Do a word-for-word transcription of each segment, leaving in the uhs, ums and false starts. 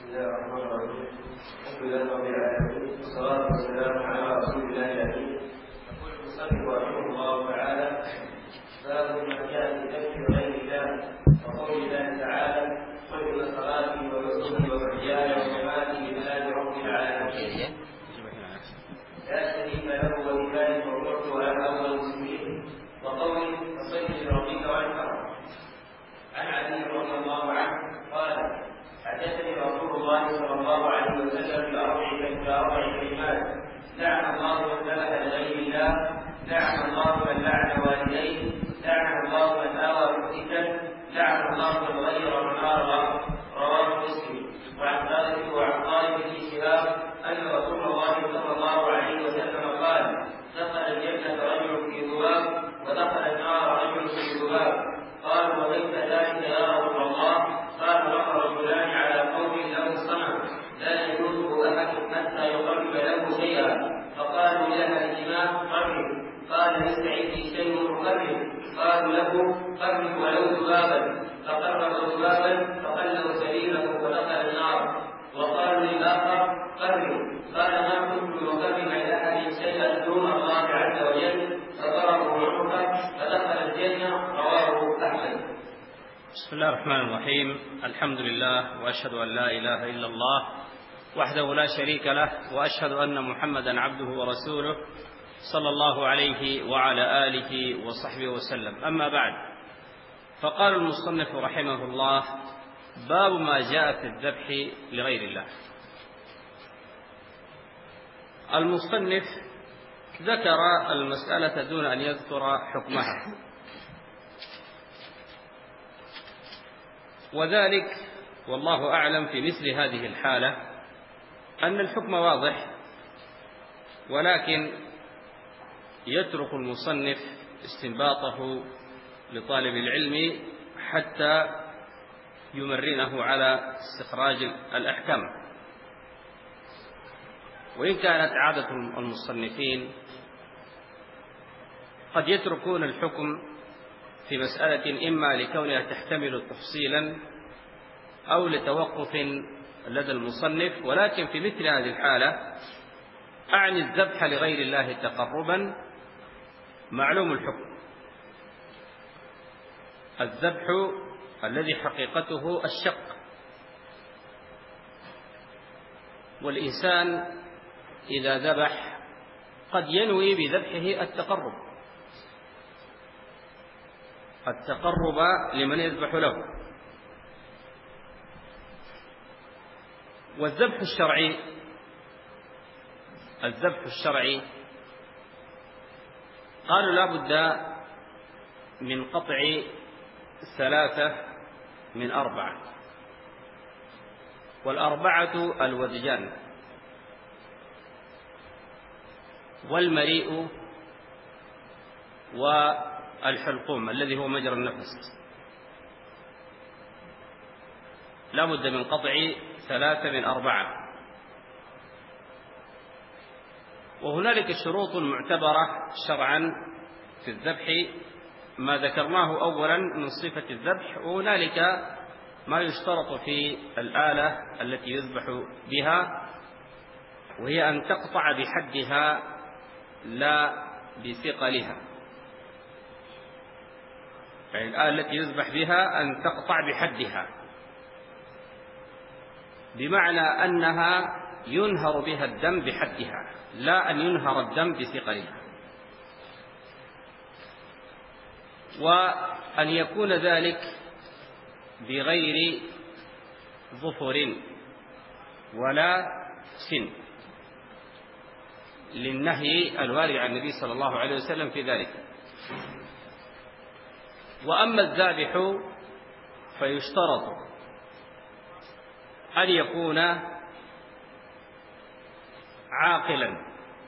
الله الرحمن الرحيم. الحمد لله رب العالمين، والصلاة والسلام على رسول الله الأمين. يقول المصنف رحمه الله تعالى: باب ما جاء في ذكر غير الله وقول الله تعالى: قل إن صلاتي ونسكي ومحياي ومماتي لله رب العالمين لا شريك له وبذلك أمرت وأنا أول المسلمين. وقوله: فصل لربك وانحر. عن علي رضي الله عنه قال: حدثني رسول الله صلى الله عليه وسلم بأربع كلمات: لعن الله من ذبح لغير الله، لعن الله من لعن والديه، لعن الله من آوى محدثا، لعن الله من غير من آوى. رواه مسلم. وعن ثابت وعن طالب بن شهاب أن رسول الله صلى الله عليه وسلم قال: دخل الجنة رجل في ذباب ودخل النار رجل في ذباب. قالوا: وكيف ذلك يا رسول الله؟ قال: مر رجلان على قوم له صنم لا يجوزه احد حتى يقرب له شيئا، فقالوا لها الامام: قرب. قال: ليس عندي شيء اقرب. قالوا له: قرب ولو ذبابا. فقرب ذبابا فخلوا سبيله ودخل النار. وقالوا للاخر: قرب. قال: ما كنت مقربا لاحد شيئا دون الله عز وجل. فضربوا عنقه فدخل الجنه. رواه احمد. بسم الله الرحمن الرحيم. الحمد لله، وأشهد أن لا إله إلا الله وحده لا شريك له، وأشهد أن محمدا عبده ورسوله صلى الله عليه وعلى آله وصحبه وسلم. أما بعد، فقال المصنف رحمه الله: باب ما جاء في الذبح لغير الله. المصنف ذكر المسألة دون أن يذكر حكمها، وذلك والله أعلم في مثل هذه الحالة أن الحكم واضح، ولكن يترك المصنف استنباطه لطالب العلم حتى يمرنه على استخراج الأحكام. وإن كانت عادة المصنفين قد يتركون الحكم في مسألة إما لكونها تحتمل تفصيلا أو لتوقف لدى المصنف، ولكن في مثل هذه الحالة أعني الذبح لغير الله تقربا معلوم الحكم. الذبح الذي حقيقته الشق، والإنسان إذا ذبح قد ينوي بذبحه التقرب التقرب لمن يذبح له. والذبح الشرعي الذبح الشرعي قالوا لا بد من قطع ثلاثة من أربعة، والأربعة الودجان والمريء والحلقوم الذي هو مجرى النفس. لا بد من قطع ثلاثة من أربعة. وهنالك شروط معتبرة شرعا في الذبح، ما ذكرناه أولا من صفة الذبح، وهنالك ما يشترط في الآلة التي يذبح بها، وهي أن تقطع بحدها لا بثقلها. يعني الآلة التي يذبح بها أن تقطع بحدها، بمعنى أنها ينهر بها الدم بحدها، لا أن ينهر الدم بثقلها. وأن يكون ذلك بغير ظفر ولا سن، للنهي الوارد عن النبي صلى الله عليه وسلم في ذلك. وأما الذابح فيشترط أن يكون عاقلا،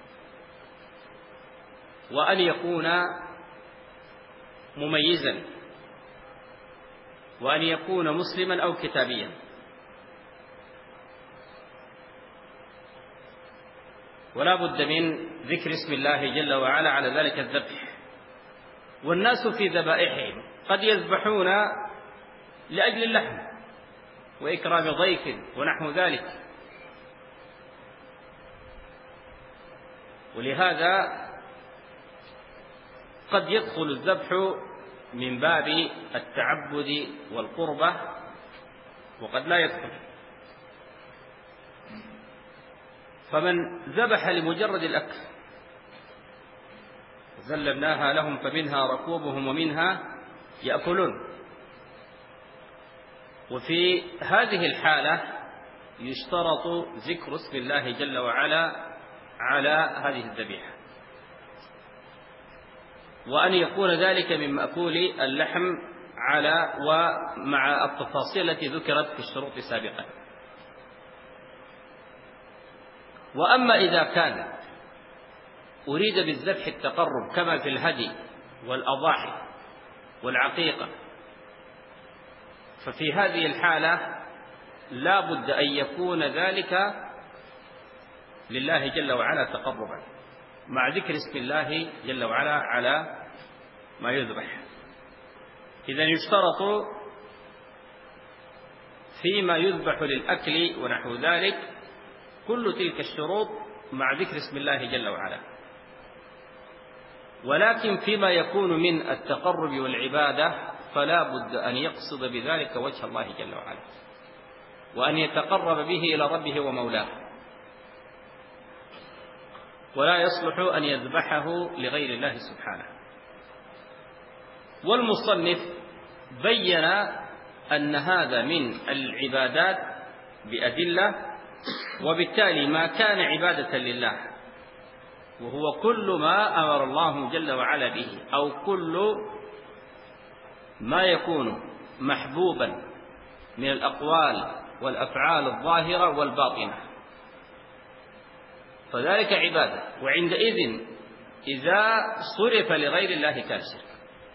وأن يكون مميزا، وأن يكون مسلما أو كتابيا. ولا بد من ذكر اسم الله جل وعلا على ذلك الذبح. والناس في ذبائحهم قد يذبحون لأجل اللحم، وإكرام ضيف ونحو ذلك. ولهذا قد يدخل الذبح من باب التعبد والقربة وقد لا يدخل. فمن ذبح لمجرد الأكل ذللناها لهم فمنها ركوبهم ومنها يأكلون، وفي هذه الحالة يشترط ذكر اسم الله جل وعلا على هذه الذبيحة، وأن يكون ذلك من مأكول اللحم على ومع التفاصيل التي ذكرت في الشروط سابقا. وأما إذا كان أريد بالذبح التقرب كما في الهدي والأضاحي والعقيقة، ففي هذه الحالة لا بد أن يكون ذلك لله جل وعلا تقربا مع ذكر اسم الله جل وعلا على ما يذبح. إذن يشترط فيما يذبح للأكل ونحو ذلك كل تلك الشروط مع ذكر اسم الله جل وعلا. ولكن فيما يكون من التقرب والعبادة فلا بد أن يقصد بذلك وجه الله جل وعلا، وأن يتقرب به إلى ربه ومولاه، ولا يصلح أن يذبحه لغير الله سبحانه. والمصنف بين أن هذا من العبادات بأدلة، وبالتالي ما كان عبادة لله وهو كل ما أمر الله جل وعلا به، أو كل ما يكون محبوبا من الأقوال والأفعال الظاهرة والباطنة، فذلك عبادة. وعندئذ إذا صرف لغير الله كان شرك.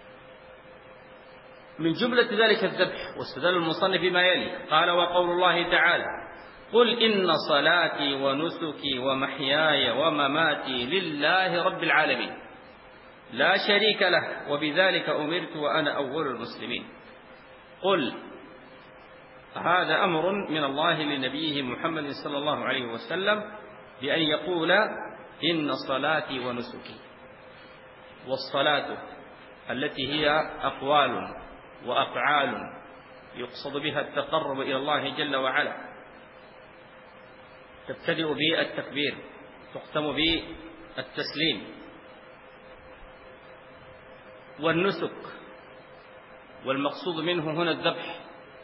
من جملة ذلك الذبح، واستدل المصنف بما يلي، قال: وقول الله تعالى: قل إن صلاتي ونسكي ومحياي ومماتي لله رب العالمين لا شريك له وبذلك أمرت وأنا أول المسلمين. قل هذا أمر من الله لنبيه محمد صلى الله عليه وسلم بأن يقول: إن صلاتي ونسكي. والصلاة التي هي أقوال وأفعال يقصد بها التقرب إلى الله جل وعلا، تبتدئ بالتكبير تختم بالتسليم. والنسك والمقصود منه هنا الذبح،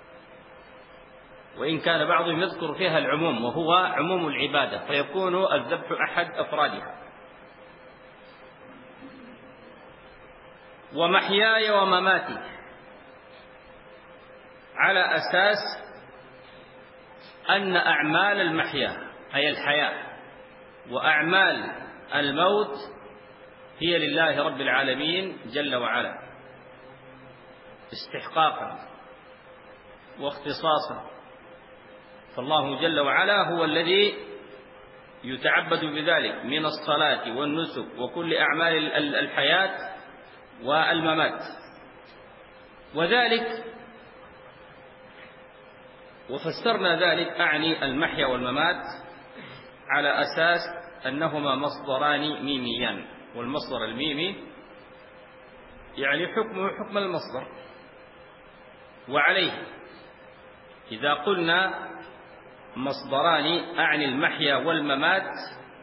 وإن كان بعضهم يذكر فيها العموم وهو عموم العبادة، فيكون الذبح أحد أفرادها. ومحياي ومماتي على أساس أن أعمال المحيا أي الحياة وأعمال الموت هي لله رب العالمين جل وعلا استحقاقا واختصاصا، فالله جل وعلا هو الذي يتعبد بذلك من الصلاة والنسك وكل أعمال الحياة والممات. وذلك وفسرنا ذلك أعني المحيا والممات على أساس أنهما مصدران ميميان، والمصدر الميمي يعني حكم حكم المصدر. وعليه إذا قلنا مصدران أعني المحيا والممات،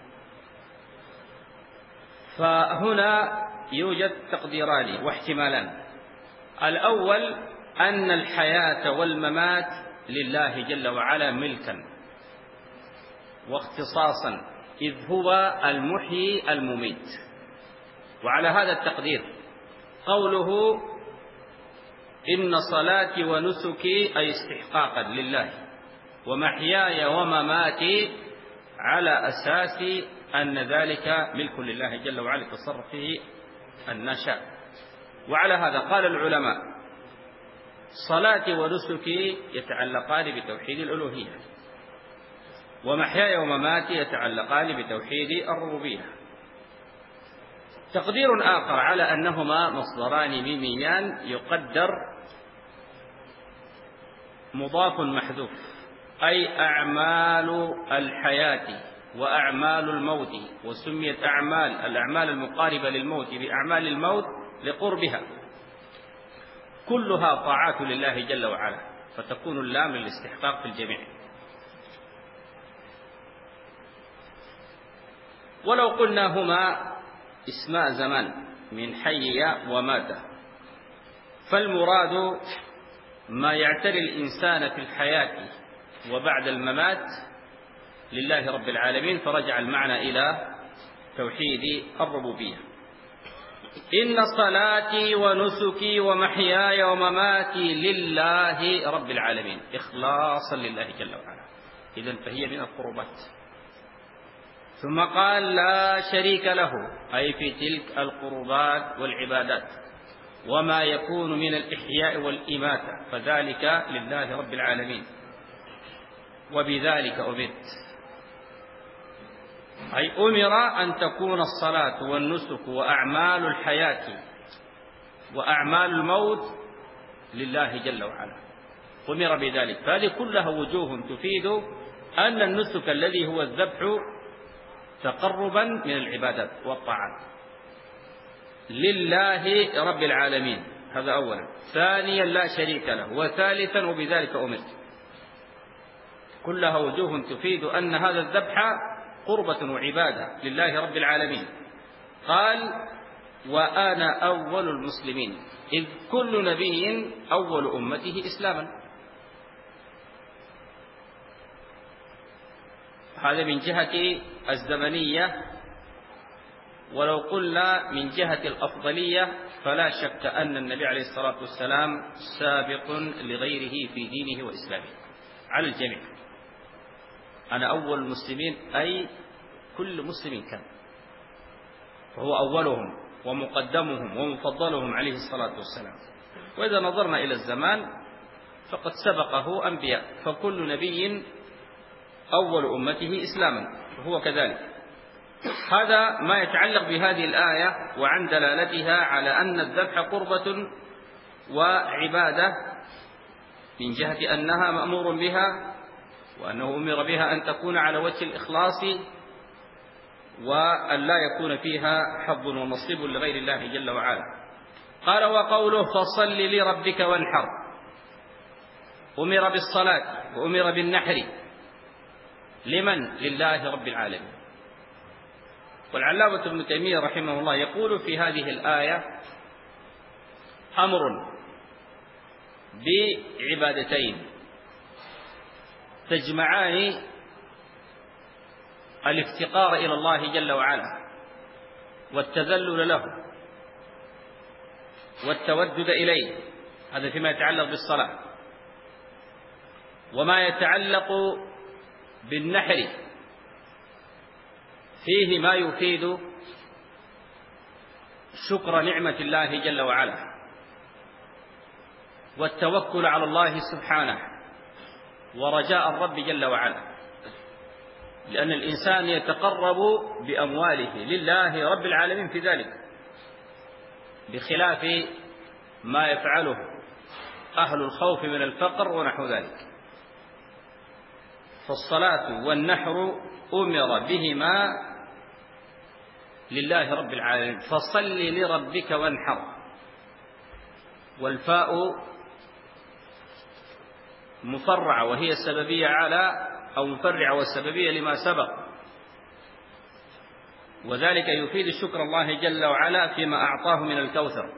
فهنا يوجد تقديران واحتمالان. الأول أن الحياة والممات لله جل وعلا ملكا واختصاصا، إذ هو المحيي المميت. وعلى هذا التقدير قوله إن صلاتي ونسكي أي استحقاقا لله، ومحياي ومماتي على أساس أن ذلك ملك لله جل وعلا يتصرف فيه أن شاء. وعلى هذا قال العلماء: صلاتي ونسكي يتعلقان بتوحيد الألوهية، ومحياي ومماتي يتعلقان بتوحيد الربوبية. تقدير آخر على أنهما مصدران ميميان يقدر مضاف محذوف، أي أعمال الحياة وأعمال الموت، وسميت أعمال الأعمال المقاربة للموت بأعمال الموت لقربها، كلها طاعات لله جل وعلا، فتكون اللام للاستحقاق في الجميع. ولو قلنا هما اسماء زمان من حي ومات، فالمراد ما يعتري الإنسان في الحياة وبعد الممات لله رب العالمين، فرجع المعنى إلى توحيد الربوبية. إن صلاتي ونسكي ومحياي ومماتي لله رب العالمين، إخلاصا لله جل وعلا، إذن فهي من القربات. ثم قال لا شريك له، أي في تلك القربات والعبادات وما يكون من الإحياء والإماتة فذلك لله رب العالمين، وبذلك أمرت، أي أمر أن تكون الصلاة والنسك وأعمال الحياة وأعمال الموت لله جل وعلا، أمر بذلك. فهذه كلها وجوه تفيد أن النسك الذي هو الذبح تقربا من العبادات والطاعات لله رب العالمين، هذا أولا. ثانيا لا شريك له، وثالثا وبذلك أمرت، كلها وجوه تفيد أن هذا الذبح قربة وعبادة لله رب العالمين. قال وأنا أول المسلمين، إذ كل نبي أول أمته إسلاما. هذا من جهة الزمنية. ولو قلنا من جهة الأفضلية فلا شك أن النبي عليه الصلاة والسلام سابق لغيره في دينه وإسلامه على الجميع. أنا أول المسلمين أي كل مسلم كان، فهو أولهم ومقدمهم ومفضلهم عليه الصلاة والسلام. وإذا نظرنا إلى الزمان فقد سبقه أنبياء، فكل نبي أول أمته إسلاما، وهو كذلك. هذا ما يتعلق بهذه الآية وعن دلالتها على أن الذبح قربة وعبادة من جهة أنها مأمور بها، وأنه أمر بها أن تكون على وجه الإخلاص، وأن لا يكون فيها حظ ونصيب لغير الله جل وعلا. قال وقوله فصل لربك وانحر، أمر بالصلاة وأمر بالنحر، لمن؟ لله رب العالمين. والعلامة ابن تيمية رحمه الله يقول في هذه الآية أمر بعبادتين تجمعان الافتقار إلى الله جل وعلا والتذلل له والتودد إليه، هذا فيما يتعلق بالصلاة. وما يتعلق بالنحر فيه ما يفيد شكر نعمة الله جل وعلا والتوكل على الله سبحانه ورجاء الرب جل وعلا، لأن الإنسان يتقرب بأمواله لله رب العالمين في ذلك، بخلاف ما يفعله أهل الخوف من الفقر ونحو ذلك. فالصلاة والنحر أمر بهما لله رب العالمين، فصل لربك وانحر. والفاء مفرعة وهي السببية على أو مفرعة والسببية لما سبق، وذلك يفيد شكر الله جل وعلا فيما أعطاه من الكوثر.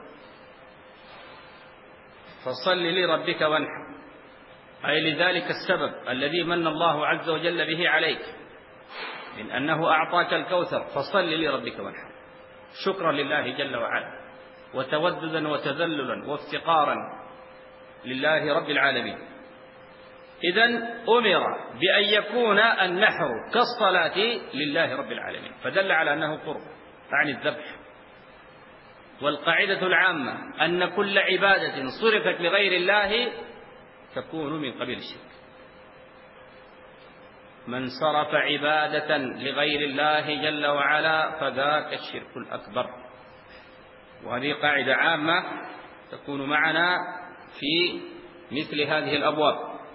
فصل لربك وانحر، أي لذلك السبب الذي من الله عز وجل به عليك من أنه أعطاك الكوثر، فصل لربك وانحر، شكرا لله جل وعلا وتوددا وتذللا وافتقارا لله رب العالمين. إذن أمر بأن يكون النحر كالصلاة لله رب العالمين، فدل على أنه قرب عن الذبح. والقاعدة العامة أن كل عبادة صرفت لغير الله تكون من قبيل الشرك. من صرف عبادة لغير الله جل وعلا فذاك الشرك الأكبر. وهذه قاعدة عامة تكون معنا في مثل هذه الأبواب.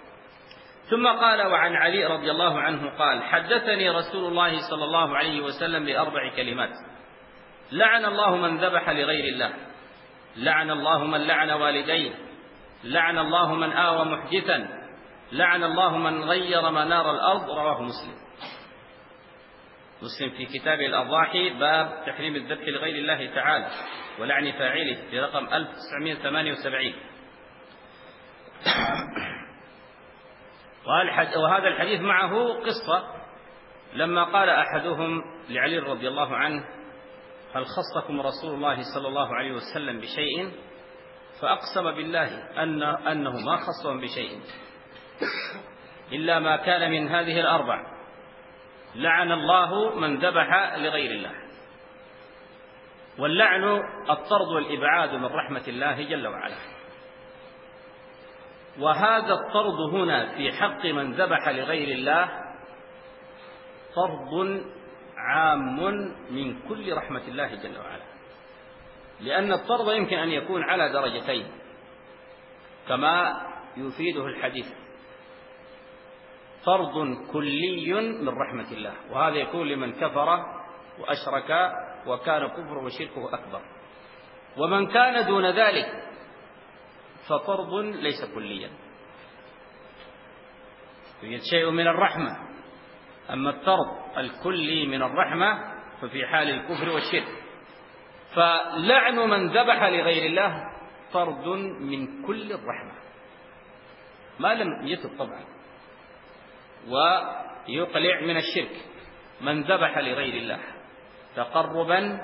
ثم قال: وعن علي رضي الله عنه قال: حدثني رسول الله صلى الله عليه وسلم بأربع كلمات: لعن الله من ذبح لغير الله، لعن الله من لعن والديه، لعن الله من آوى محدثا، لعن الله من غير منار الأرض. رواه مسلم. مسلم في كتاب الأضاحي باب تحريم الذبح لغير الله تعالى ولعن فاعله في رقم ألف وتسعمائة وثمانية وسبعين. وهذا الحديث معه قصة، لما قال أحدهم لعلي رضي الله عنه: هل خصكم رسول الله صلى الله عليه وسلم بشيء؟ فأقسم بالله أن أنه ما خصهم بشيء إلا ما كان من هذه الأربع: لعن الله من ذبح لغير الله. واللعن الطرد والإبعاد من رحمة الله جل وعلا، وهذا الطرد هنا في حق من ذبح لغير الله طرد عام من كل رحمة الله جل وعلا، لأن الطرد يمكن أن يكون على درجتين كما يفيده الحديث: طرد كلي من رحمة الله، وهذا يكون لمن كفر وأشرك وكان كفر وشركه أكبر، ومن كان دون ذلك فطرد ليس كليا، يوجد شيء من الرحمة. أما الطرد الكلي من الرحمة ففي حال الكفر والشرك. فلعن من ذبح لغير الله طرد من كل الرحمة ما لم يتب طبعا ويقلع من الشرك. من ذبح لغير الله تقربا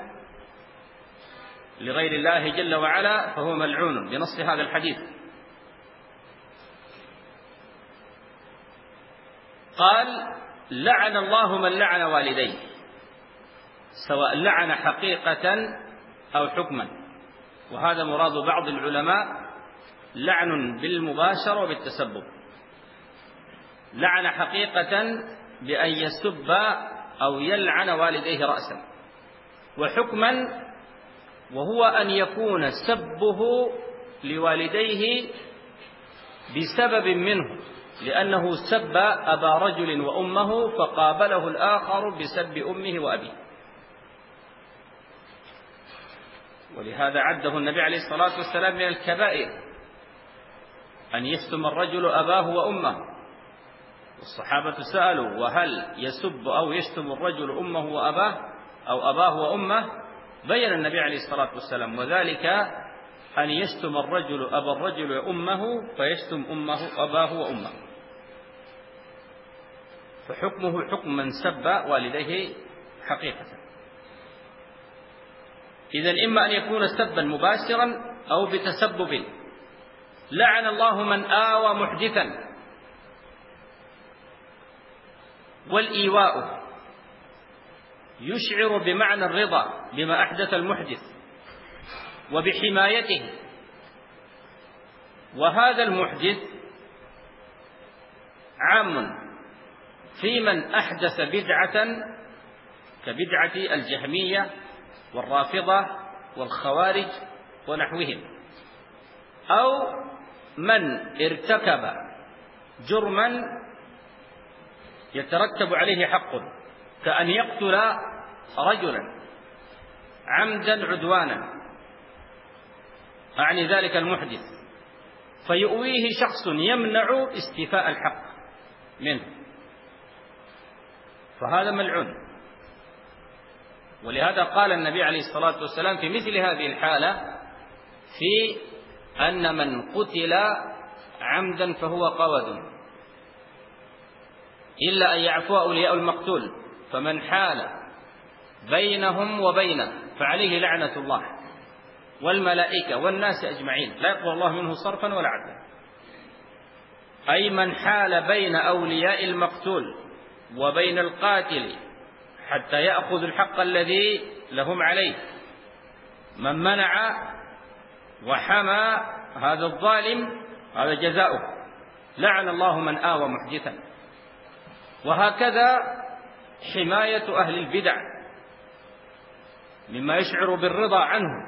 لغير الله جل وعلا فهو ملعون بنص هذا الحديث. قال: لعن الله من لعن والديه، سواء لعن حقيقة أو حكما، وهذا مراد بعض العلماء لعن بالمباشرة وبالتسبب. لعن حقيقة بأن يسب أو يلعن والديه رأسا، وحكما وهو أن يكون سبه لوالديه بسبب منه، لأنه سب أبا رجل وأمه فقابله الآخر بسب أمه وأبيه. ولهذا عده النبي عليه الصلاة والسلام من الكبائر أن يشتم الرجل أباه وأمه. والصحابة سألوا: وهل يسب أو يشتم الرجل أمه وأباه أو أباه وأمه؟ بين النبي عليه الصلاة والسلام: وذلك أن يشتم الرجل أبا الرجل وأمه فيشتم أمه أباه وأمه. فحكمه حكم من سب والديه حقيقة. إذن إما أن يكون سبا مباشرا أو بتسبب. لعن الله من آوى محدثا، والإيواء يشعر بمعنى الرضا بما أحدث المحدث وبحمايته، وهذا المحدث عام في من أحدث بدعة كبدعة الجهمية والرافضة والخوارج ونحوهم، أو من ارتكب جرما يترتب عليه حق كأن يقتل رجلا عمدا عدوانا، أعني ذلك المحدث، فيؤويه شخص يمنع استيفاء الحق منه، فهذا ملعون. ولهذا قال النبي عليه الصلاة والسلام في مثل هذه الحالة في أن من قتل عمدا فهو قود، إلا أن يعفو أولياء المقتول، فمن حال بينهم وبينه فعليه لعنة الله والملائكة والناس أجمعين لا يقبل الله منه صرفا ولا عدلا. أي من حال بين أولياء المقتول وبين القاتل حتى يأخذ الحق الذي لهم عليه، من منع وحمى هذا الظالم هذا جزاؤه. لعن الله من آوى محدثا. وهكذا حماية أهل البدع مما يشعر بالرضا عنه،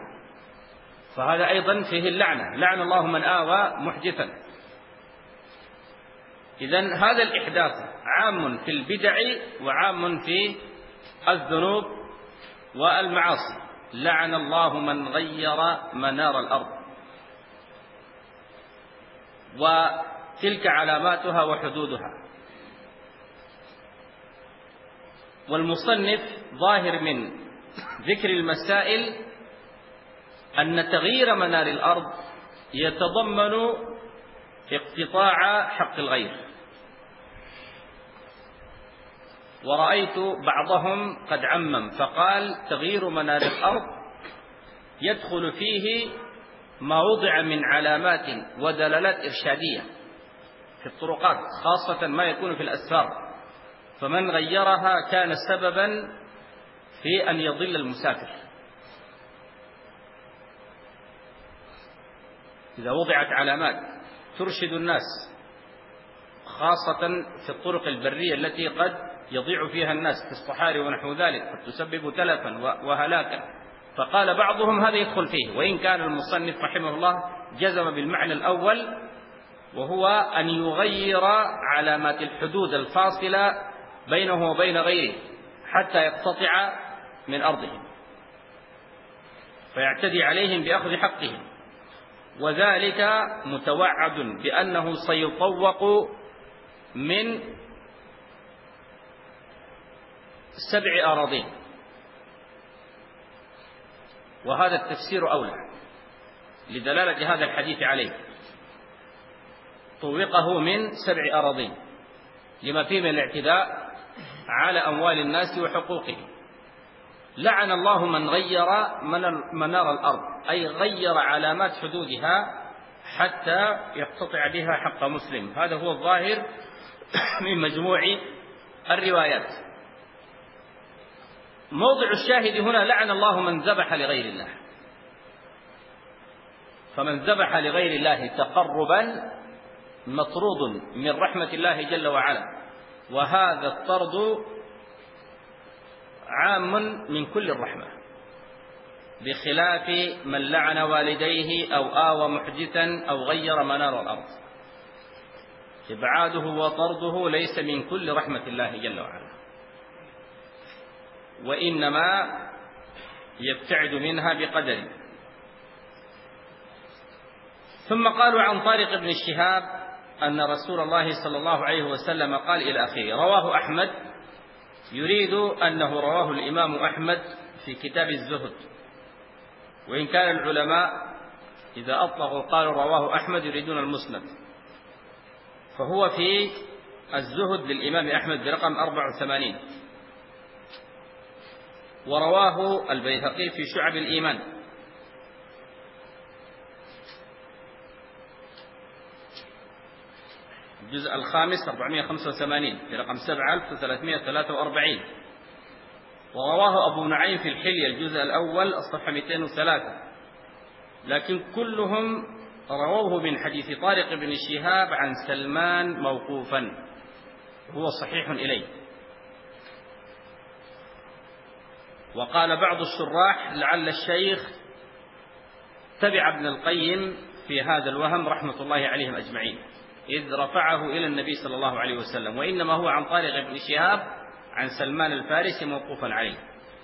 فهذا أيضا فيه اللعنة. لعن الله من آوى محدثا. إذن هذا الإحداث عام في البدع وعام في الذنوب والمعاصي. لعن الله من غير منار الأرض. وتلك علاماتها وحدودها. والمصنف ظاهر من ذكر المسائل أن تغيير منار الأرض يتضمن اقتطاع حق الغير. ورأيت بعضهم قد عمم فقال تغيير منار الأرض يدخل فيه ما وضع من علامات ودلالات إرشادية في الطرقات، خاصة ما يكون في الأسفار، فمن غيرها كان سببا في أن يضل المسافر. إذا وضعت علامات ترشد الناس خاصة في الطرق البرية التي قد يضيع فيها الناس في الصحاري ونحو ذلك، قد تسبب تلفا وهلاكا، فقال بعضهم هذا يدخل فيه، وإن كان المصنف رحمه الله جزم بالمعنى الأول، وهو أن يغير علامات الحدود الفاصلة بينه وبين غيره حتى يقتطع من أرضهم فيعتدي عليهم بأخذ حقهم، وذلك متوعد بأنه سيطوق من سبع أراضين، وهذا التفسير أولى لدلالة هذا الحديث عليه. طوقه من سبع أراضين لما فيه من الاعتداء على أموال الناس وحقوقهم. لعن الله من غير منار الأرض، أي غير علامات حدودها حتى يقتطع بها حق مسلم. هذا هو الظاهر من مجموع الروايات. موضع الشاهد هنا لعن الله من ذبح لغير الله، فمن ذبح لغير الله تقربا مطرود من رحمة الله جل وعلا، وهذا الطرد عام من كل الرحمة، بخلاف من لعن والديه أو آوى محدثا أو غير منار الأرض. إبعاده وطرده ليس من كل رحمة الله جل وعلا، وإنما يبتعد منها بقدر. ثم قالوا عن طارق بن الشهاب أن رسول الله صلى الله عليه وسلم قال إلى آخره. رواه أحمد، يريد أنه رواه الإمام أحمد في كتاب الزهد، وإن كان العلماء إذا أطلقوا قالوا رواه أحمد يريدون المسند، فهو في الزهد للإمام أحمد برقم أربع وثمانين. ورواه البيهقي في شعب الإيمان. الجزء الخامس أربعمائة وخمسة وثمانين في رقم سبعة آلاف وثلاثمائة وثلاثة وأربعين. ورواه أبو نعيم في الحلية الجزء الأول الصفحة مئتين وثلاثة. لكن كلهم رووه من حديث طارق بن الشهاب عن سلمان موقوفا، هو صحيح إليه. وقال بعض الشراح لعل الشيخ تبع ابن القيم في هذا الوهم رحمة الله عليهم أجمعين، إذ رفعه إلى النبي صلى الله عليه وسلم، وإنما هو عن طارق بن شهاب عن سلمان الفارسي موقوفا عليه.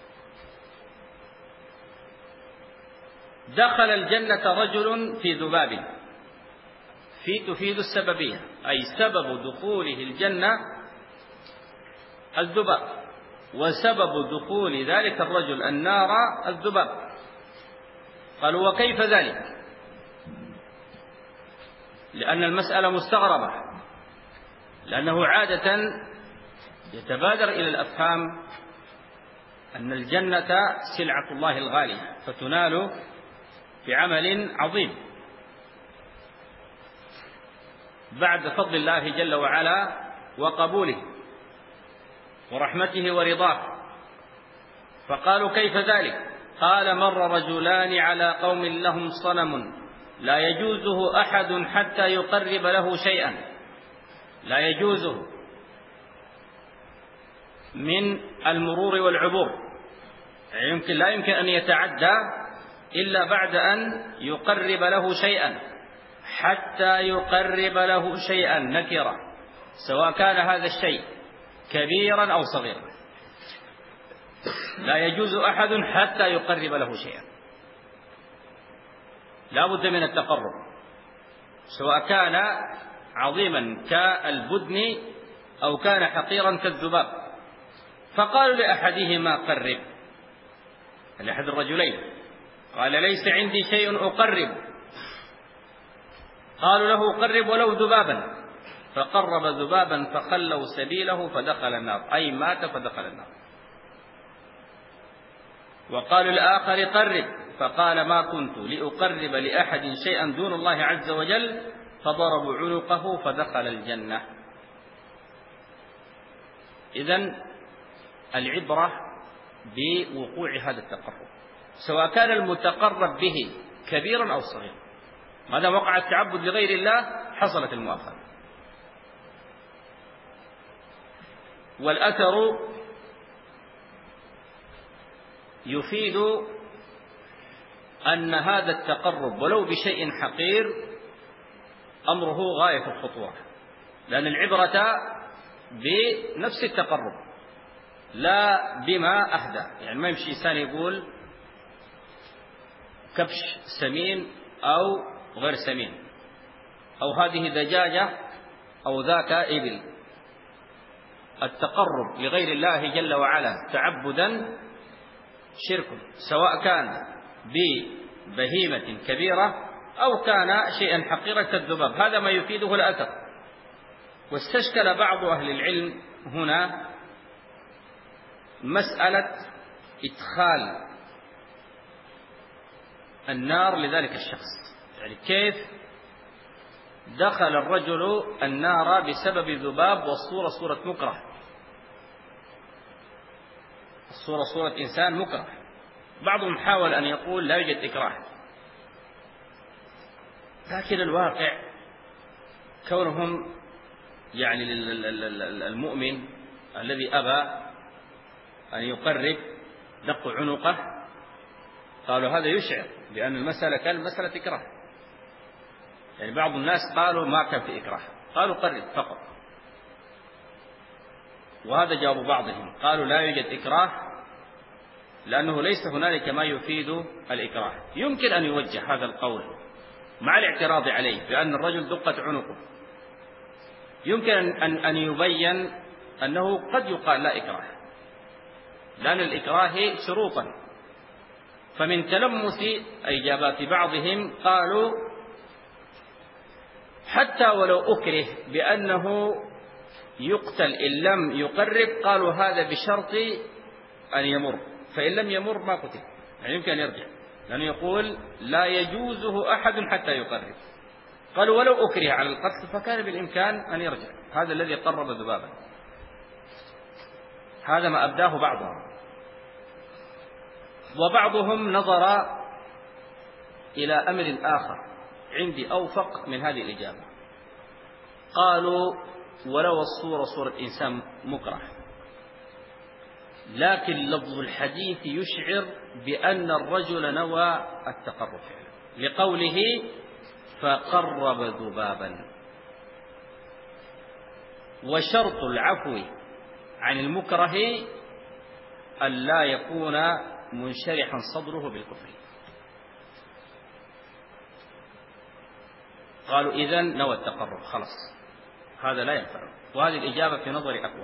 دخل الجنة رجل في ذباب، في تفيد السببية، أي سبب دخوله الجنة الذباب، وسبب دخول ذلك الرجل النار الذباب. قالوا وكيف ذلك؟ لأن المسألة مستغربة، لأنه عادة يتبادر إلى الأفهام أن الجنة سلعة الله الغالية فتنال بعمل عظيم بعد فضل الله جل وعلا وقبوله ورحمته ورضاه. فقالوا كيف ذلك؟ قال مر رجلان على قوم لهم صنم لا يجوزه أحد حتى يقرب له شيئا، لا يجوزه من المرور والعبور، يمكن لا يمكن أن يتعدى إلا بعد أن يقرب له شيئا، حتى يقرب له شيئا نكرة سواء كان هذا الشيء كبيرا أو صغيرا، لا يجوز أحد حتى يقرب له شيئا، لا بد من التقرب، سواء كان عظيما كالبدن أو كان حقيرا كالذباب. فقالوا لأحدهما قرب، لأحد الرجلين قال ليس عندي شيء أقرب، قالوا له قرب ولو ذبابا، فقرب ذبابا فخلوا سبيله فدخل النار، أي مات فدخل النار. وقالوا لآخر قرب، فقال ما كنت لأقرب لأحد شيئا دون الله عز وجل، فضربوا عنقه فدخل الجنة. إذن العبرة بوقوع هذا التقرب، سواء كان المتقرب به كبيرا أو صغيرا، ما دام وقع التعبد لغير الله حصلت المؤاخذة. والأثر يفيد أن هذا التقرب ولو بشيء حقير أمره غاية الخطورة، لأن العبرة بنفس التقرب لا بما أهدى. يعني ما يمشي إنسان يقول كبش سمين أو غير سمين، أو هذه دجاجة أو ذاك إبل. التقرب لغير الله جل وعلا تعبدا شرك، سواء كان ببهيمة كبيرة أو كان شيئا حقيرا كالذباب، هذا ما يفيده الأثر. واستشكل بعض أهل العلم هنا مسألة إدخال النار لذلك الشخص، يعني كيف دخل الرجل النار بسبب ذباب والصورة صورة مكره، الصورة صورة إنسان مكره. بعضهم حاول أن يقول لا يوجد إكراه، لكن الواقع كونهم يعني المؤمن الذي أبى أن يقرب دق عنقه، قالوا هذا يشعر بأن المسألة كان مسألة إكراه. يعني بعض الناس قالوا ما كان في إكراه، قالوا قرب فقط. وهذا جواب بعضهم، قالوا لا يوجد إكراه لأنه ليس هنالك ما يفيد الإكراه. يمكن أن يوجه هذا القول مع الاعتراض عليه بأن الرجل دقت عنقه، يمكن أن أن يبين أنه قد يقال لا إكراه، لأن الإكراه شروطا. فمن تلمس إجابات بعضهم قالوا حتى ولو أكره بأنه يقتل إن لم يقرب، قالوا هذا بشرط أن يمر، فإن لم يمر ما قتل، يعني يمكن أن يرجع، لأنه يقول لا يجوزه أحد حتى يقرب. قالوا ولو أكره على القتل فكان بالإمكان أن يرجع، هذا الذي قرب ذبابا. هذا ما أبداه بعضهم. وبعضهم نظر إلى أمر آخر عندي أوفق من هذه الإجابة، قالوا ولو الصورة صورة إنسان مكره، لكن لفظ الحديث يشعر بأن الرجل نوى التقرب فعلا، لقوله فقرب ذبابا. وشرط العفو عن المكره أن لا يكون منشرحا صدره بالكفر. قالوا إذن نوى التقرب خلاص، هذا لا ينفع. وهذه الإجابة في نظري أقوى.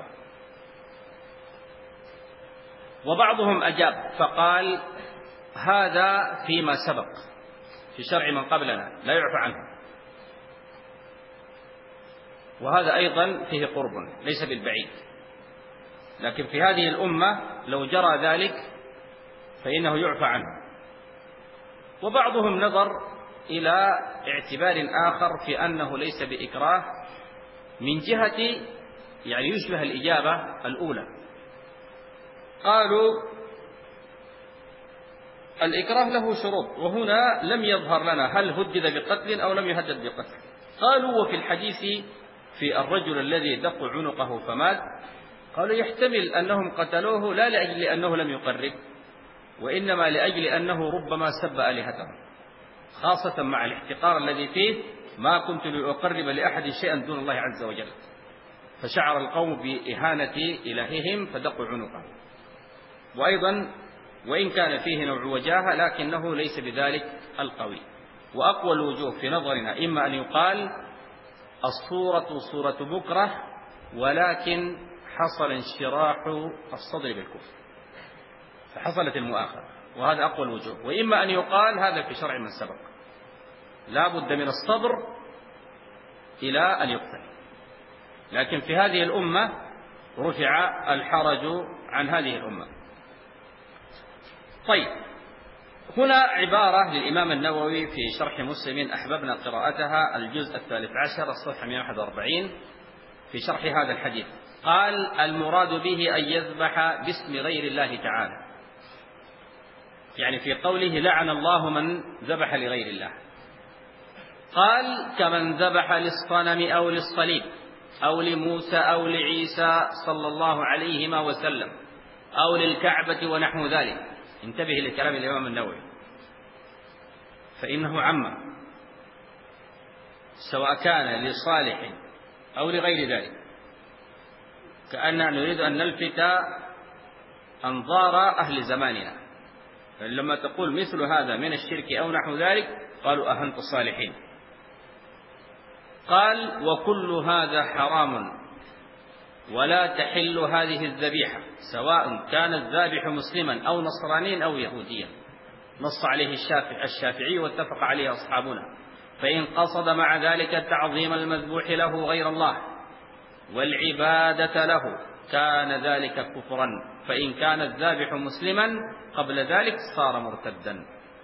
وبعضهم أجاب فقال هذا فيما سبق في شرع من قبلنا لا يعفى عنه، وهذا أيضا فيه قرب ليس بالبعيد، لكن في هذه الأمة لو جرى ذلك فإنه يعفى عنه. وبعضهم نظر إلى اعتبار آخر في أنه ليس بإكراه من جهة يعني يشبه الإجابة الأولى. قالوا الإكراه له شروط، وهنا لم يظهر لنا هل هدد بقتل أو لم يهدد بقتل. قالوا وفي الحديث في الرجل الذي دق عنقه فمات، قالوا يحتمل أنهم قتلوه لا لأجل أنه لم يقرب، وإنما لأجل أنه ربما سب آلهتهم، خاصة مع الاحتقار الذي فيه ما كنت لأقرب لأحد شيئا دون الله عز وجل. فشعر القوم بإهانة إلههم فدقوا عنقه. وأيضا وإن كان فيه نوع وجاهة لكنه ليس بذلك القوي. وأقوى الوجوه في نظرنا إما أن يقال الصورة صورة بكرة ولكن حصل انشراح الصدر بالكفر فحصلت المؤاخذة، وهذا أقوى الوجوه. وإما أن يقال هذا في شرع من سبق، لا بد من الصبر إلى أن يقتل، لكن في هذه الأمة رفع الحرج عن هذه الأمة. طيب، هنا عبارة للإمام النووي في شرح مسلم أحببنا قراءتها، الجزء الثالث عشر الصفحة مئة وواحد وأربعين في شرح هذا الحديث. قال: المراد به أن يذبح باسم غير الله تعالى، يعني في قوله لعن الله من ذبح لغير الله. قال: كمن ذبح للصنم أو للصليب أو لموسى أو لعيسى صلى الله عليهما وسلم أو للكعبة ونحو ذلك. انتبه لكلام الإمام النووي فإنه عم، سواء كان لصالح أو لغير ذلك، كأننا نريد أن نلفت أنظار أهل زماننا، لما تقول مثل هذا من الشرك أو نحو ذلك قالوا أهنت الصالحين. قال: وكل هذا حرام ولا تحل هذه الذبيحة سواء كان الذابح مسلما أو نصرانيا أو يهوديا. نص عليه الشافعي, الشافعي واتفق عليه أصحابنا. فإن قصد مع ذلك تعظيم المذبوح له غير الله والعبادة له كان ذلك كفرا، فإن كان الذابح مسلما قبل ذلك صار مرتدا.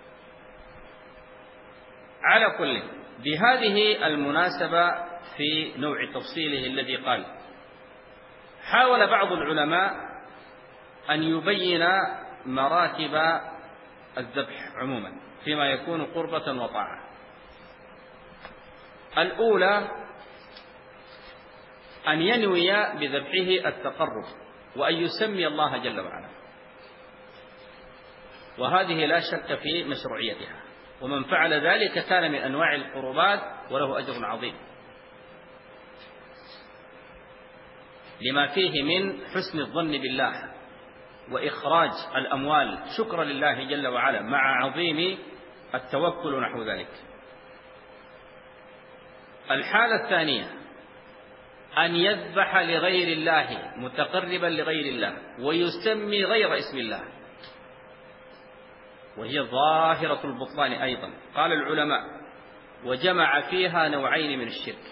على كل، بهذه المناسبة في نوع تفصيله الذي قال، حاول بعض العلماء أن يبين مراتب الذبح عموما فيما يكون قربة وطاعة. الأولى أن ينوي بذبحه التقرب وأن يسمي الله جل وعلا، وهذه لا شك في مشروعيتها، ومن فعل ذلك كان من أنواع القربات وله أجر عظيم لما فيه من حسن الظن بالله وإخراج الأموال شكرا لله جل وعلا مع عظيم التوكل نحو ذلك. الحالة الثانية أن يذبح لغير الله متقربا لغير الله ويسمي غير اسم الله، وهي ظاهرة البطلان أيضا. قال العلماء: وجمع فيها نوعين من الشرك: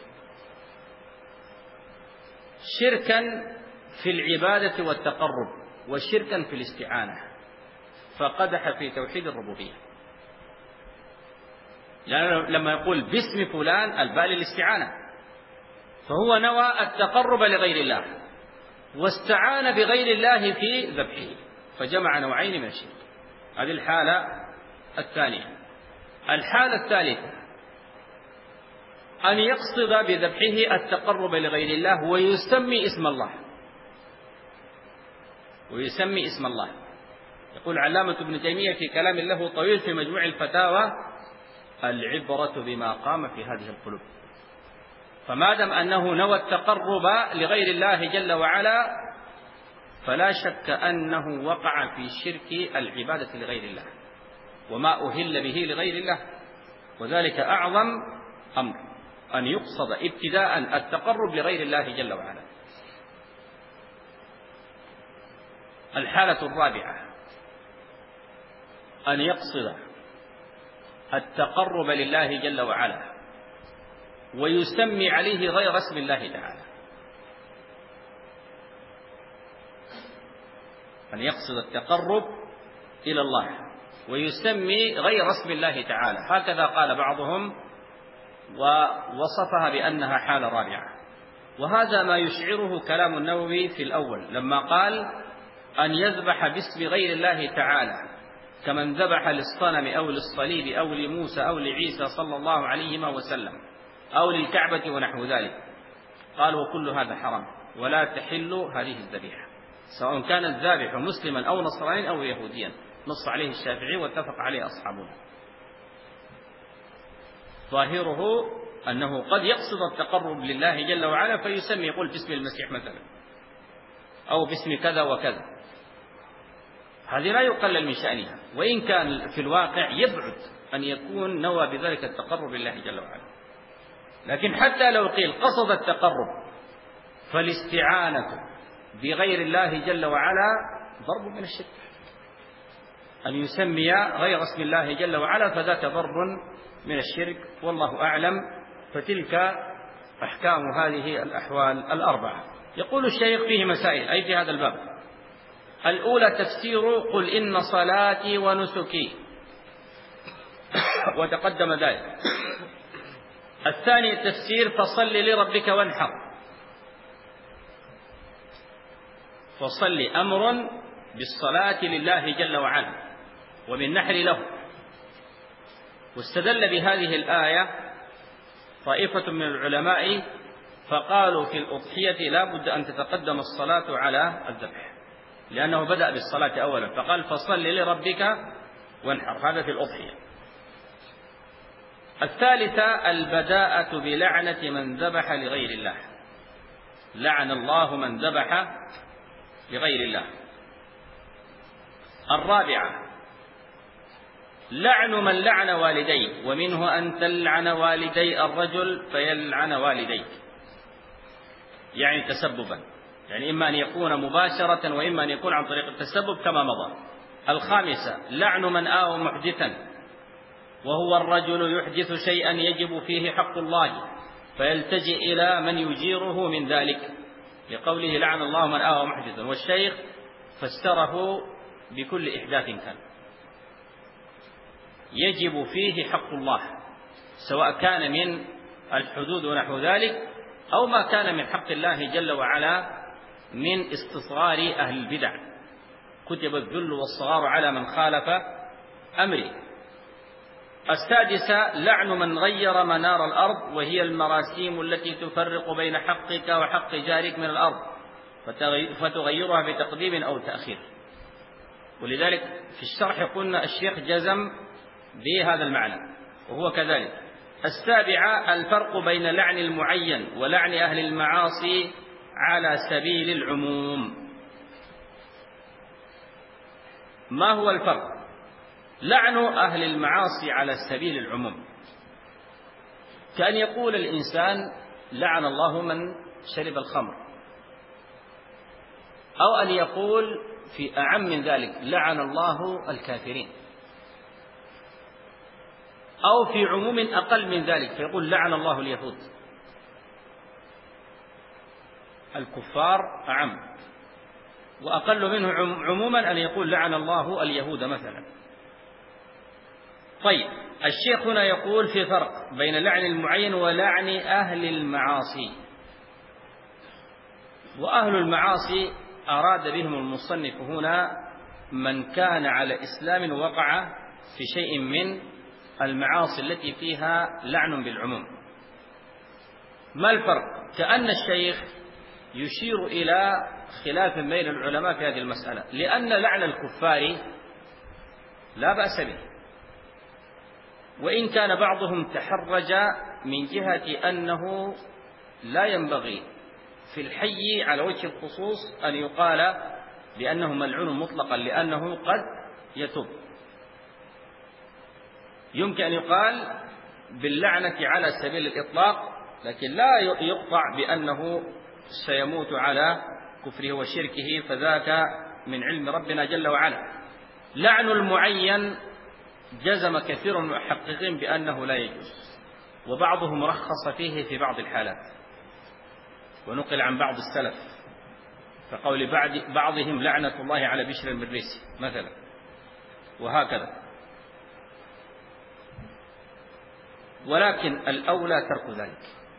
شركا في العبادة والتقرب، وشركا في الاستعانة، فقدح في توحيد الربوبية. يعني لما يقول باسم فلان الباء للاستعانة، فهو نوى التقرب لغير الله واستعان بغير الله في ذبحه، فجمع نوعين من الشرك. هذه الحالة الثانية. الحالة الثالثة أن يقصد بذبحه التقرب لغير الله ويسمي اسم الله ويسمي اسم الله. يقول علامة ابن تيمية في كلام له طويل في مجموع الفتاوى: العبرة بما قام في هذه القلوب. فما دام أنه نوى التقرب لغير الله جل وعلا فلا شك أنه وقع في شرك العبادة لغير الله وما أهل به لغير الله، وذلك أعظم أمر أن يقصد ابتداء التقرب لغير الله جل وعلا. الحالة الرابعة أن يقصد التقرب لله جل وعلا ويسمي عليه غير اسم الله تعالى. أن يقصد التقرب إلى الله ويسمي غير اسم الله تعالى، هكذا قال بعضهم ووصفها بأنها حالة رابعة. وهذا ما يشعره كلام النووي في الأول لما قال: أن يذبح باسم غير الله تعالى كمن ذبح للصنم أو للصليب أو لموسى أو لعيسى صلى الله عليهما وسلم أو للكعبة ونحو ذلك. قال: وكل هذا حرام ولا تحل هذه الذبيحة سواء كان الذابح مسلما أو نصرانيا أو يهوديا. نص عليه الشافعي واتفق عليه أصحابنا. ظاهره أنه قد يقصد التقرب لله جل وعلا فيسمي، يقول باسم المسيح مثلا أو باسم كذا وكذا، هذه لا يقلل من شأنها، وإن كان في الواقع يبعد أن يكون نوى بذلك التقرب لله جل وعلا. لكن حتى لو قيل قصد التقرب فالاستعانة بغير الله جل وعلا ضرب من الشرك، أن يسمي غير اسم الله جل وعلا فذاك ضرب من الشرك، والله أعلم. فتلك أحكام هذه الأحوال الأربعة. يقول الشيخ فيه مسائل أي في هذا الباب. الأولى تفسير قل إن صلاتي ونسكي، وتقدم ذلك. الثاني تفسير فصل لربك وانحر، فصل أمر بالصلاة لله جل وعلا وبالنحر له. واستدل بهذه الآية طائفة من العلماء فقالوا في الأضحية لا بد أن تتقدم الصلاة على الذبح، لأنه بدأ بالصلاة أولا فقال فصل لربك وانحر، هذا في الأضحية. الثالثة البداءة بلعنة من ذبح لغير الله، لعن الله من ذبح لغير الله. الرابعة لعن من لعن والديه، ومنه أن تلعن والدي الرجل فيلعن والديك، يعني تسببا، يعني إما أن يكون مباشرة وإما أن يكون عن طريق التسبب كما مضى. الخامسة لعن من آوى محدثا، وهو الرجل يحدث شيئا يجب فيه حق الله فيلتجئ إلى من يجيره من ذلك، لقوله لعن الله من آوى محدثا، والشيخ فسره بكل إحداث كان يجب فيه حق الله، سواء كان من الحدود ونحو ذلك أو ما كان من حق الله جل وعلا من استصغار أهل البدع، كتب الذل والصغار على من خالف أمره. السادسة لعن من غير منار الأرض، وهي المراسيم التي تفرق بين حقك وحق جارك من الأرض فتغيرها بتقديم أو تأخير. ولذلك في الشرح قلنا الشيخ جزم بهذا المعنى وهو كذلك. السابعة الفرق بين لعن المعين ولعن أهل المعاصي على سبيل العموم. ما هو الفرق؟ لعن أهل المعاصي على سبيل العموم كأن يقول الإنسان لعن الله من شرب الخمر، أو أن يقول في أعم من ذلك لعن الله الكافرين، أو في عموم أقل من ذلك فيقول لعن الله اليهود. الكفار أعم، وأقل منه عموما أن يقول لعن الله اليهود مثلا. طيب الشيخ هنا يقول في فرق بين لعن المعين ولعن أهل المعاصي. وأهل المعاصي أراد بهم المصنف هنا من كان على إسلام وقع في شيء من المعاصي التي فيها لعن بالعموم. ما الفرق؟ كأن الشيخ يشير إلى خلاف بين العلماء في هذه المسألة، لأن لعن الكفار لا بأس به، وإن كان بعضهم تحرج من جهة أنه لا ينبغي في الحي على وجه الخصوص أن يقال بأنه ملعون مطلقا، لأنه قد يتوب. يمكن أن يقال باللعنة على سبيل الإطلاق، لكن لا يقطع بأنه سيموت على كفره وشركه، فذاك من علم ربنا جل وعلا. لعن المعين جزم كثير من المحققين بأنه لا يجوز، وبعضهم رخص فيه في بعض الحالات، ونقل عن بعض السلف فقول بعضهم لعنة الله على بشر المريسي مثلا، وهكذا. ولكن الأولى ترك ذلك،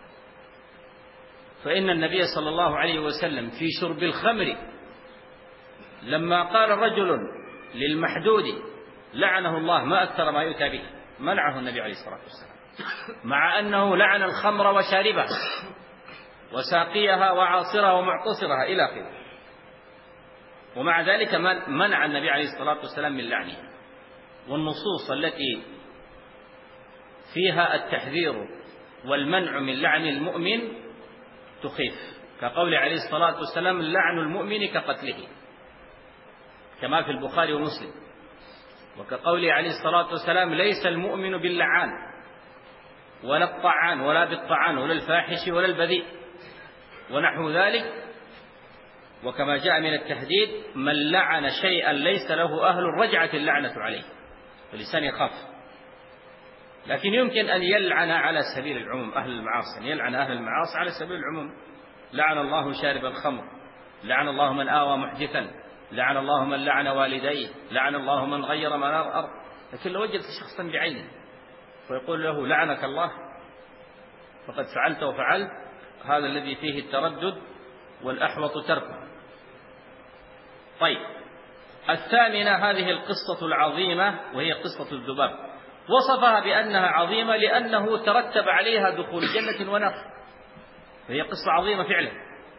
فإن النبي صلى الله عليه وسلم في شرب الخمر لما قال رجل للمحدود لعنه الله ما أكثر ما يؤتى به، منعه النبي عليه الصلاة والسلام، مع أنه لعن الخمر وشاربها وساقيها وعاصرها ومعتصرها إلى آخره، ومع ذلك منع النبي عليه الصلاة والسلام من لعنه. والنصوص التي فيها التحذير والمنع من لعن المؤمن تخيف، كقول عليه الصلاة والسلام: لعن المؤمن كقتله، كما في البخاري ومسلم. وكقوله عليه الصلاة والسلام: ليس المؤمن باللعان ولا الطعان ولا بالطعان ولا الفاحش ولا البذيء، ونحو ذلك. وكما جاء من التهديد: من لعن شيئا ليس له أهل رجعت اللعنة عليه. فالإنسان يخاف، لكن يمكن أن يلعن على سبيل العموم أهل المعاصي، أن يلعن أهل المعاصي على سبيل العموم. لعن الله شارب الخمر، لعن الله من آوى محدثا، لعن الله من لعن والديه، لعن الله من غير منار الأرض. لكن لو وجدت شخصا بعينه ويقول له: لعنك الله، فقد فعلت وفعلت، هذا الذي فيه التردد والأحوط تركه. طيب، الثامنة هذه القصة العظيمة، وهي قصة الذباب. وصفها بأنها عظيمة لأنه ترتب عليها دخول جنة ونار، فهي قصة عظيمة فعلا.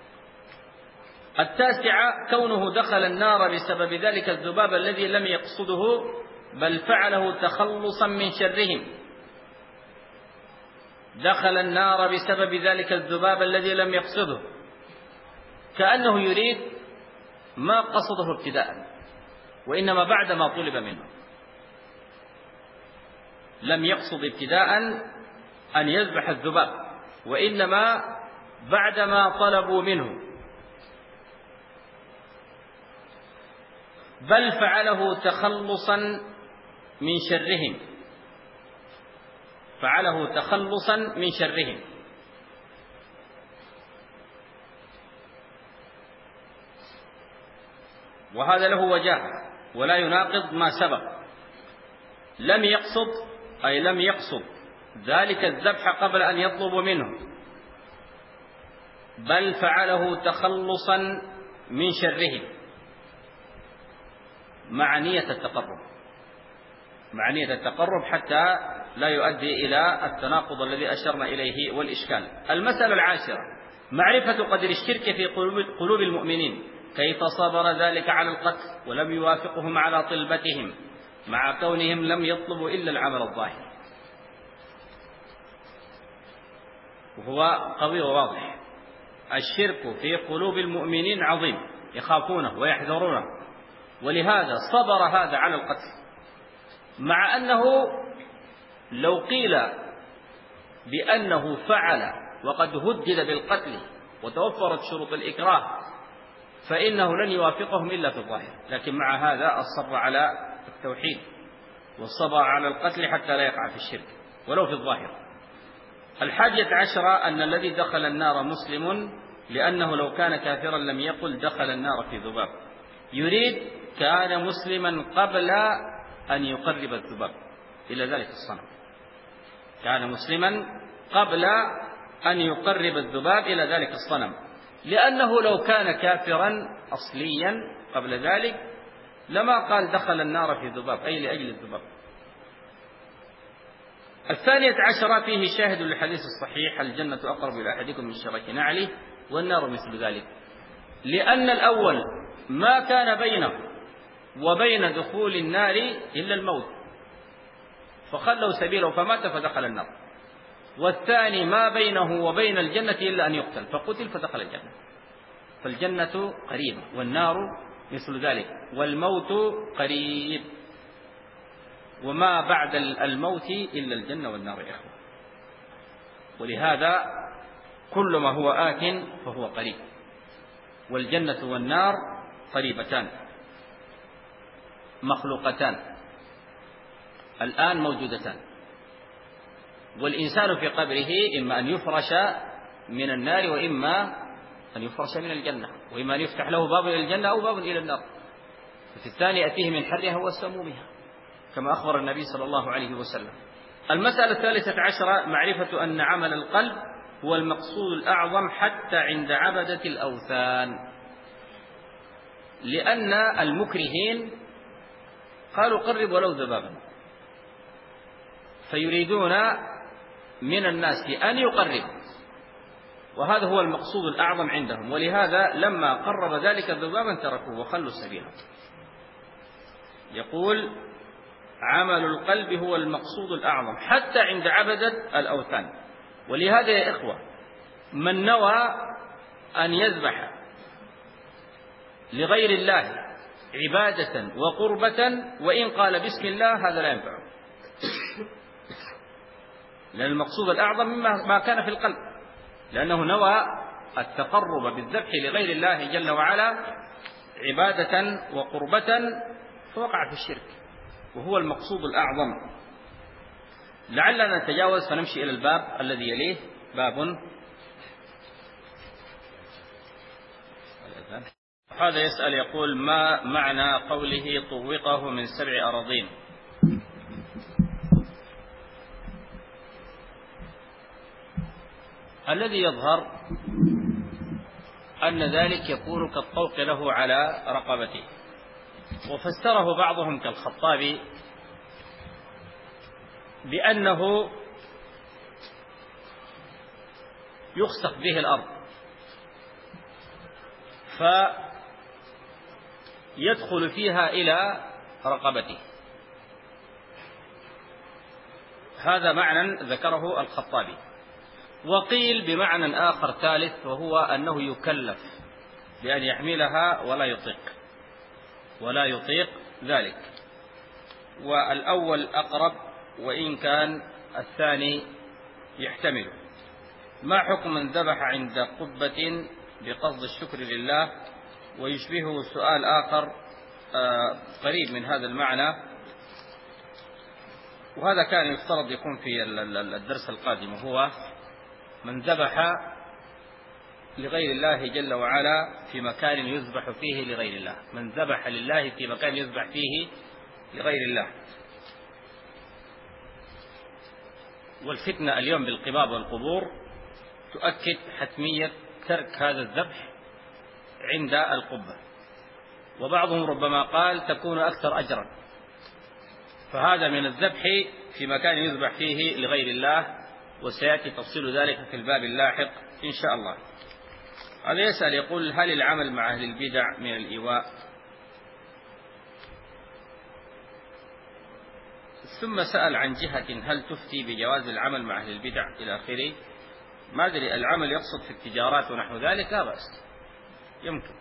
التاسعة كونه دخل النار بسبب ذلك الذباب الذي لم يقصده، بل فعله تخلصا من شرهم. دخل النار بسبب ذلك الذباب الذي لم يقصده، كأنه يريد ما قصده ابتداء، وإنما بعد ما طلب منه. لم يقصد ابتداء أن يذبح الذباب، وإنما بعدما طلبوا منه. بل فعله تخلصا من شرهم، فعله تخلصا من شرهم. وهذا له وجاهة ولا يناقض ما سبق. لم يقصد أي لم يقصد ذلك الذبح قبل أن يطلب منه، بل فعله تخلصا من شرهم مع نية التقرب، مع نية التقرب حتى لا يؤدي إلى التناقض الذي أشرنا إليه والإشكال. المسألة العاشرة معرفة قدر الشرك في قلوب المؤمنين، كيف صبر ذلك على القتل ولم يوافقهم على طلبتهم، مع كونهم لم يطلبوا إلا العمل الظاهر. وهو قوي وواضح. الشرك في قلوب المؤمنين عظيم، يخافونه ويحذرونه، ولهذا صبر هذا على القتل، مع أنه لو قيل بأنه فعل وقد هدد بالقتل وتوفرت شروط الإكراه فإنه لن يوافقهم إلا في الظاهر، لكن مع هذا الصبر على التوحيد والصبر على القتل حتى لا يقع في الشرك ولو في الظاهر. الحادية عشرة أن الذي دخل النار مسلم، لأنه لو كان كافرا لم يقل دخل النار في ذباب، يريد كان مسلما قبل أن يقرب الذباب إلى ذلك الصنم، كان مسلما قبل أن يقرب الذباب إلى ذلك الصنم، لأنه لو كان كافرا أصليا قبل ذلك لما قال دخل النار في ذباب، أي لأجل الذباب. الثانية عشرة فيه شاهد للحديث الصحيح: الجنة أقرب إلى أحدكم من شراك نعله والنار مثل ذلك، لأن الأول ما كان بينه وبين دخول النار إلا الموت فخلوا سبيله فمات فدخل النار، والثاني ما بينه وبين الجنة إلا أن يقتل فقتل فدخل الجنة. فالجنة قريبة والنار مثل ذلك، والموت قريب، وما بعد الموت إلا الجنة والنار يا إخوة. ولهذا كل ما هو آت فهو قريب، والجنة والنار قريبتان مخلوقتان الآن موجودتان. والإنسان في قبره إما أن يفرش من النار وإما أن يفرش من الجنة، وإما أن يفتح له باب إلى الجنة أو باب إلى النار، وفي الثاني يأتيه من حرها وسمومها كما أخبر النبي صلى الله عليه وسلم. المسألة الثالثة عشرة معرفة أن عمل القلب هو المقصود الأعظم حتى عند عبدة الأوثان، لأن المكرهين قالوا قرب ولو ذبابا، فيريدون من الناس أن يقربوا، وهذا هو المقصود الأعظم عندهم، ولهذا لما قرب ذلك ذبابا تركوه وخلوا السبيل. يقول عمل القلب هو المقصود الأعظم حتى عند عبدة الأوثان، ولهذا يا إخوة من نوى أن يذبح لغير الله عبادة وقربة وإن قال بسم الله هذا لا ينفعه، لأن المقصود الأعظم مما ما كان في القلب، لأنه نوى التقرب بالذبح لغير الله جل وعلا عبادة وقربة فوقع في الشرك، وهو المقصود الأعظم. لعلنا نتجاوز فنمشي إلى الباب الذي يليه، باب هذا يسأل يقول: ما معنى قوله طوقه من سبع أراضين؟ الذي يظهر أن ذلك يكون كالطوق له على رقبته، وفسره بعضهم كالخطابي بأنه يخسف به الأرض فيدخل فيها إلى رقبته. هذا معنى ذكره الخطابي. وقيل بمعنى آخر ثالث، وهو أنه يكلف بأن يحملها ولا يطيق ولا يطيق ذلك، والأول أقرب وإن كان الثاني يحتمل. ما حكم من ذبح عند قبة بقصد الشكر لله؟ ويشبهه سؤال آخر قريب من هذا المعنى، وهذا كان يفترض يكون في الدرس القادم، وهو من ذبح لغير الله جل وعلا في مكان يذبح فيه لغير الله، من ذبح لله في مكان يذبح فيه لغير الله. والفتنة اليوم بالقباب والقبور تؤكد حتمية ترك هذا الذبح عند القبة، وبعضهم ربما قال تكون أكثر أجرا، فهذا من الذبح في مكان يذبح فيه لغير الله، وسيأتي تفصيل ذلك في الباب اللاحق إن شاء الله. هذا يسأل يقول: هل العمل مع أهل البدع من الإيواء؟ ثم سأل عن جهة هل تفتي بجواز العمل مع أهل البدع إلى آخره. ما أدري، العمل يقصد في التجارات ونحو ذلك لا بأس، يمكن،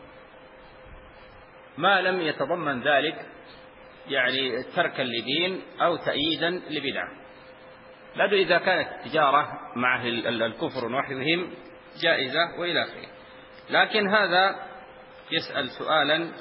ما لم يتضمن ذلك يعني تركا لدين أو تأييدا لبدعة. لأنه إذا كانت التجارة مع أهل الكفر ونحوهم جائزة وإلى آخره. لكن هذا يسأل سؤالا: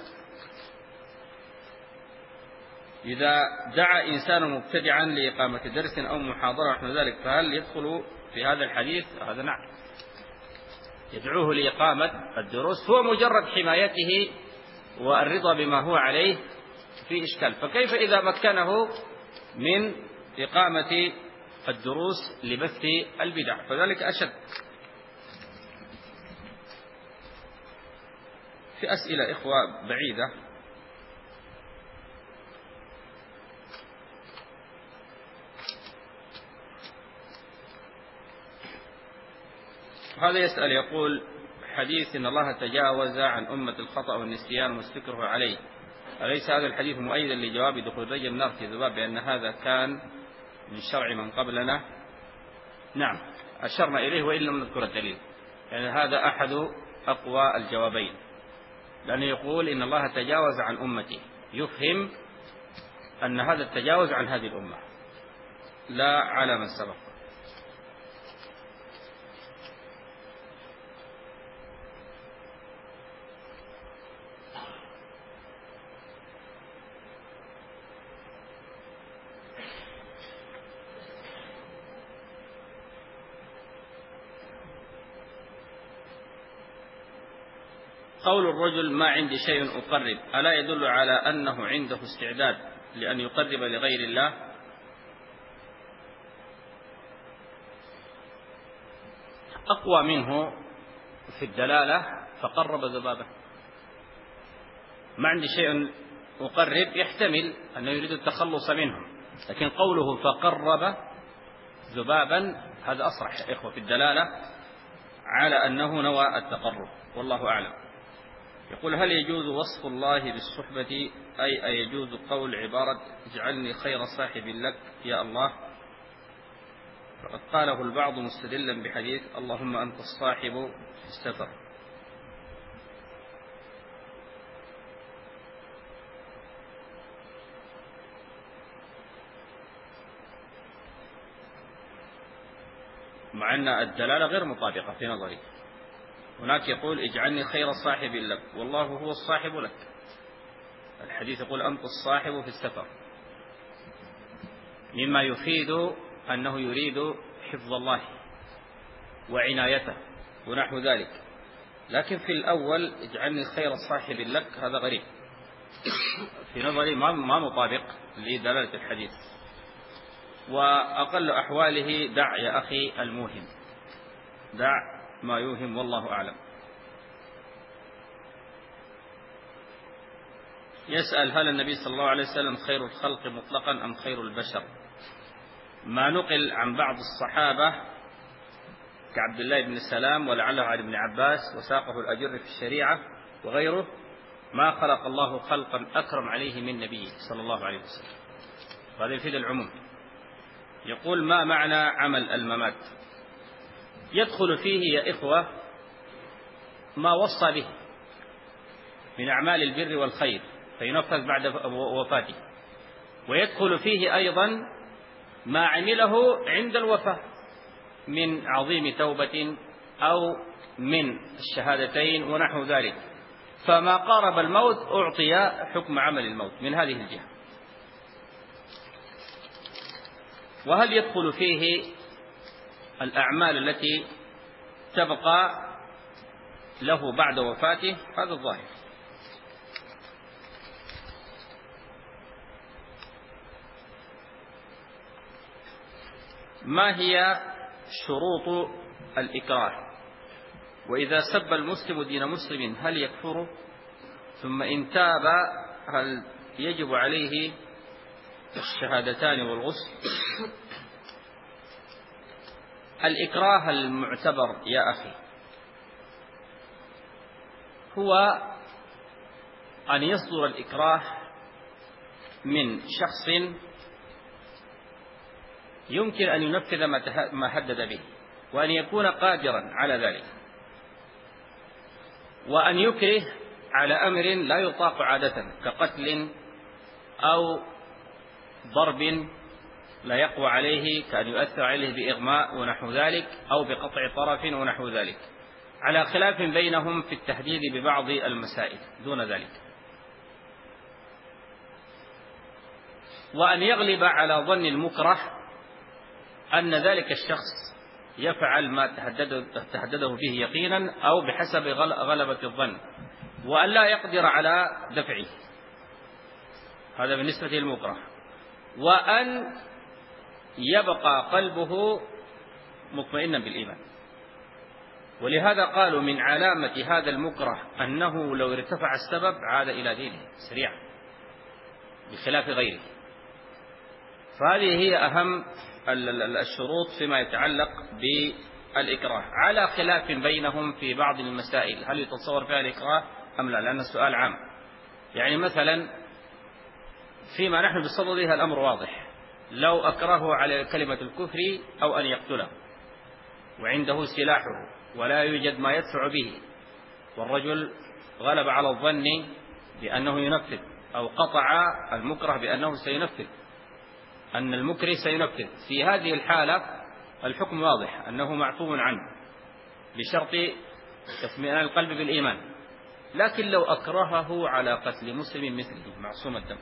إذا دعا إنسان مبتدعا لإقامة درس أو محاضرة ونحو ذلك فهل يدخل في هذا الحديث؟ هذا نعم، يدعوه لإقامة الدروس، هو مجرد حمايته والرضا بما هو عليه في إشكال، فكيف إذا مكنه من إقامة الدروس لبث البدع؟ فذلك أشد. في أسئلة إخوة بعيدة. هذا يسأل يقول: حديث إن الله تجاوز عن أمة الخطأ والنسيان وما استكره عليه، أليس هذا الحديث مؤيدا لجواب دخول رجل النار في ذباب بأن هذا كان من شرع من قبلنا؟ نعم، أشرنا إليه وإن لم نذكر الدليل، يعني هذا أحد أقوى الجوابين، لأنه يقول إن الله تجاوز عن أمتي، يفهم أن هذا التجاوز عن هذه الأمة لا على من سبق. قول الرجل ما عندي شيء أقرب، ألا يدل على أنه عنده استعداد لأن يقرب لغير الله؟ أقوى منه في الدلالة فقرب ذبابا. ما عندي شيء أقرب يحتمل أنه يريد التخلص منه، لكن قوله فقرب ذبابا هذا أصرح يا إخوة في الدلالة على أنه نوى التقرب، والله أعلم. يقول: هل يجوز وصف الله بالصحبة، أي أيجوز قول عبارة اجعلني خير صاحب لك يا الله؟ فقد قاله البعض مستدلا بحديث اللهم أنت الصاحب في السفر. مع أن الدلالة غير مطابقة في نظري. هناك يقول اجعلني خير صاحب لك، والله هو الصاحب لك. الحديث يقول أنت الصاحب في السفر، مما يفيد أنه يريد حفظ الله وعنايته ونحو ذلك. لكن في الأول اجعلني خير صاحب لك هذا غريب في نظري، ما مطابق لدلالة الحديث. وأقل أحواله دع يا أخي الموهم، دع ما يوهم والله أعلم. يسأل هل النبي صلى الله عليه وسلم خير الخلق مطلقا أم خير البشر؟ ما نقل عن بعض الصحابة كعبد الله بن سلام ولعله عن ابن عباس وساقه الأجر في الشريعة وغيره، ما خلق الله خلقا أكرم عليه من نبيه صلى الله عليه وسلم. هذا يفيد العموم. يقول ما معنى عمل الممات؟ يدخل فيه يا إخوة ما وصى به من أعمال البر والخير فينفذ بعد وفاته، ويدخل فيه أيضا ما عمله عند الوفاة من عظيم توبة أو من الشهادتين ونحو ذلك، فما قارب الموت أعطي حكم عمل الموت من هذه الجهة. وهل يدخل فيه الأعمال التي تبقى له بعد وفاته؟ هذا الظاهر. ما هي شروط الإكراه؟ وإذا سب المسلم دين مسلم هل يكفر؟ ثم إن تاب هل يجب عليه الشهادتان والغسل؟ الإكراه المعتبر يا أخي هو أن يصدر الإكراه من شخص يمكن أن ينفذ ما حدد به، وأن يكون قادرا على ذلك، وأن يكره على أمر لا يطاق عادة كقتل أو ضرب لا يقوى عليه كأن يؤثر عليه بإغماء ونحو ذلك، أو بقطع طرف ونحو ذلك، على خلاف بينهم في التحديد ببعض المسائل دون ذلك. وأن يغلب على ظن المكره أن ذلك الشخص يفعل ما تحدده به يقينا أو بحسب غلبة الظن، وأن لا يقدر على دفعه، هذا بالنسبة للمكره. وأن يبقى قلبه مطمئنا بالإيمان. ولهذا قالوا من علامة هذا المكره أنه لو ارتفع السبب عاد إلى دينه سريعا بخلاف غيره. فهذه هي أهم الشروط فيما يتعلق بالإكراه، على خلاف بينهم في بعض المسائل هل يتصور فيها الإكراه أم لا، لأن السؤال عام. يعني مثلا فيما نحن بصدده الأمر واضح، لو أكرهه على كلمة الكفر أو أن يقتله وعنده سلاحه ولا يوجد ما يدفع به، والرجل غلب على الظن بأنه ينفذ، أو قطع المكره بأنه سينفذ، أن المكره سينفذ، في هذه الحالة الحكم واضح أنه معفو عنه بشرط اطمئنان القلب بالإيمان. لكن لو أكرهه على قتل مسلم مثله معصوم الدم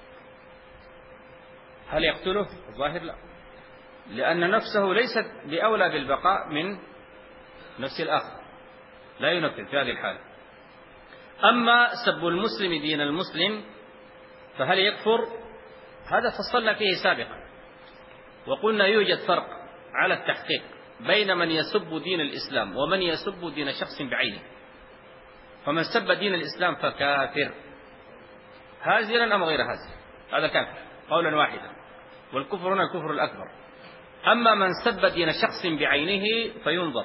هل يقتله؟ الظاهر لا، لأن نفسه ليست بأولى بالبقاء من نفس الآخر، لا ينفذ في هذه الحالة. أما سب المسلم دين المسلم فهل يكفر؟ هذا فصلنا فيه سابقا وقلنا يوجد فرق على التحقيق بين من يسب دين الإسلام ومن يسب دين شخص بعينه. فمن سب دين الإسلام فكافر هازلا أم غير هازل، هذا كافر قولا واحدا، والكفر هنا الكفر الأكبر. أما من سب دين شخص بعينه فينظر،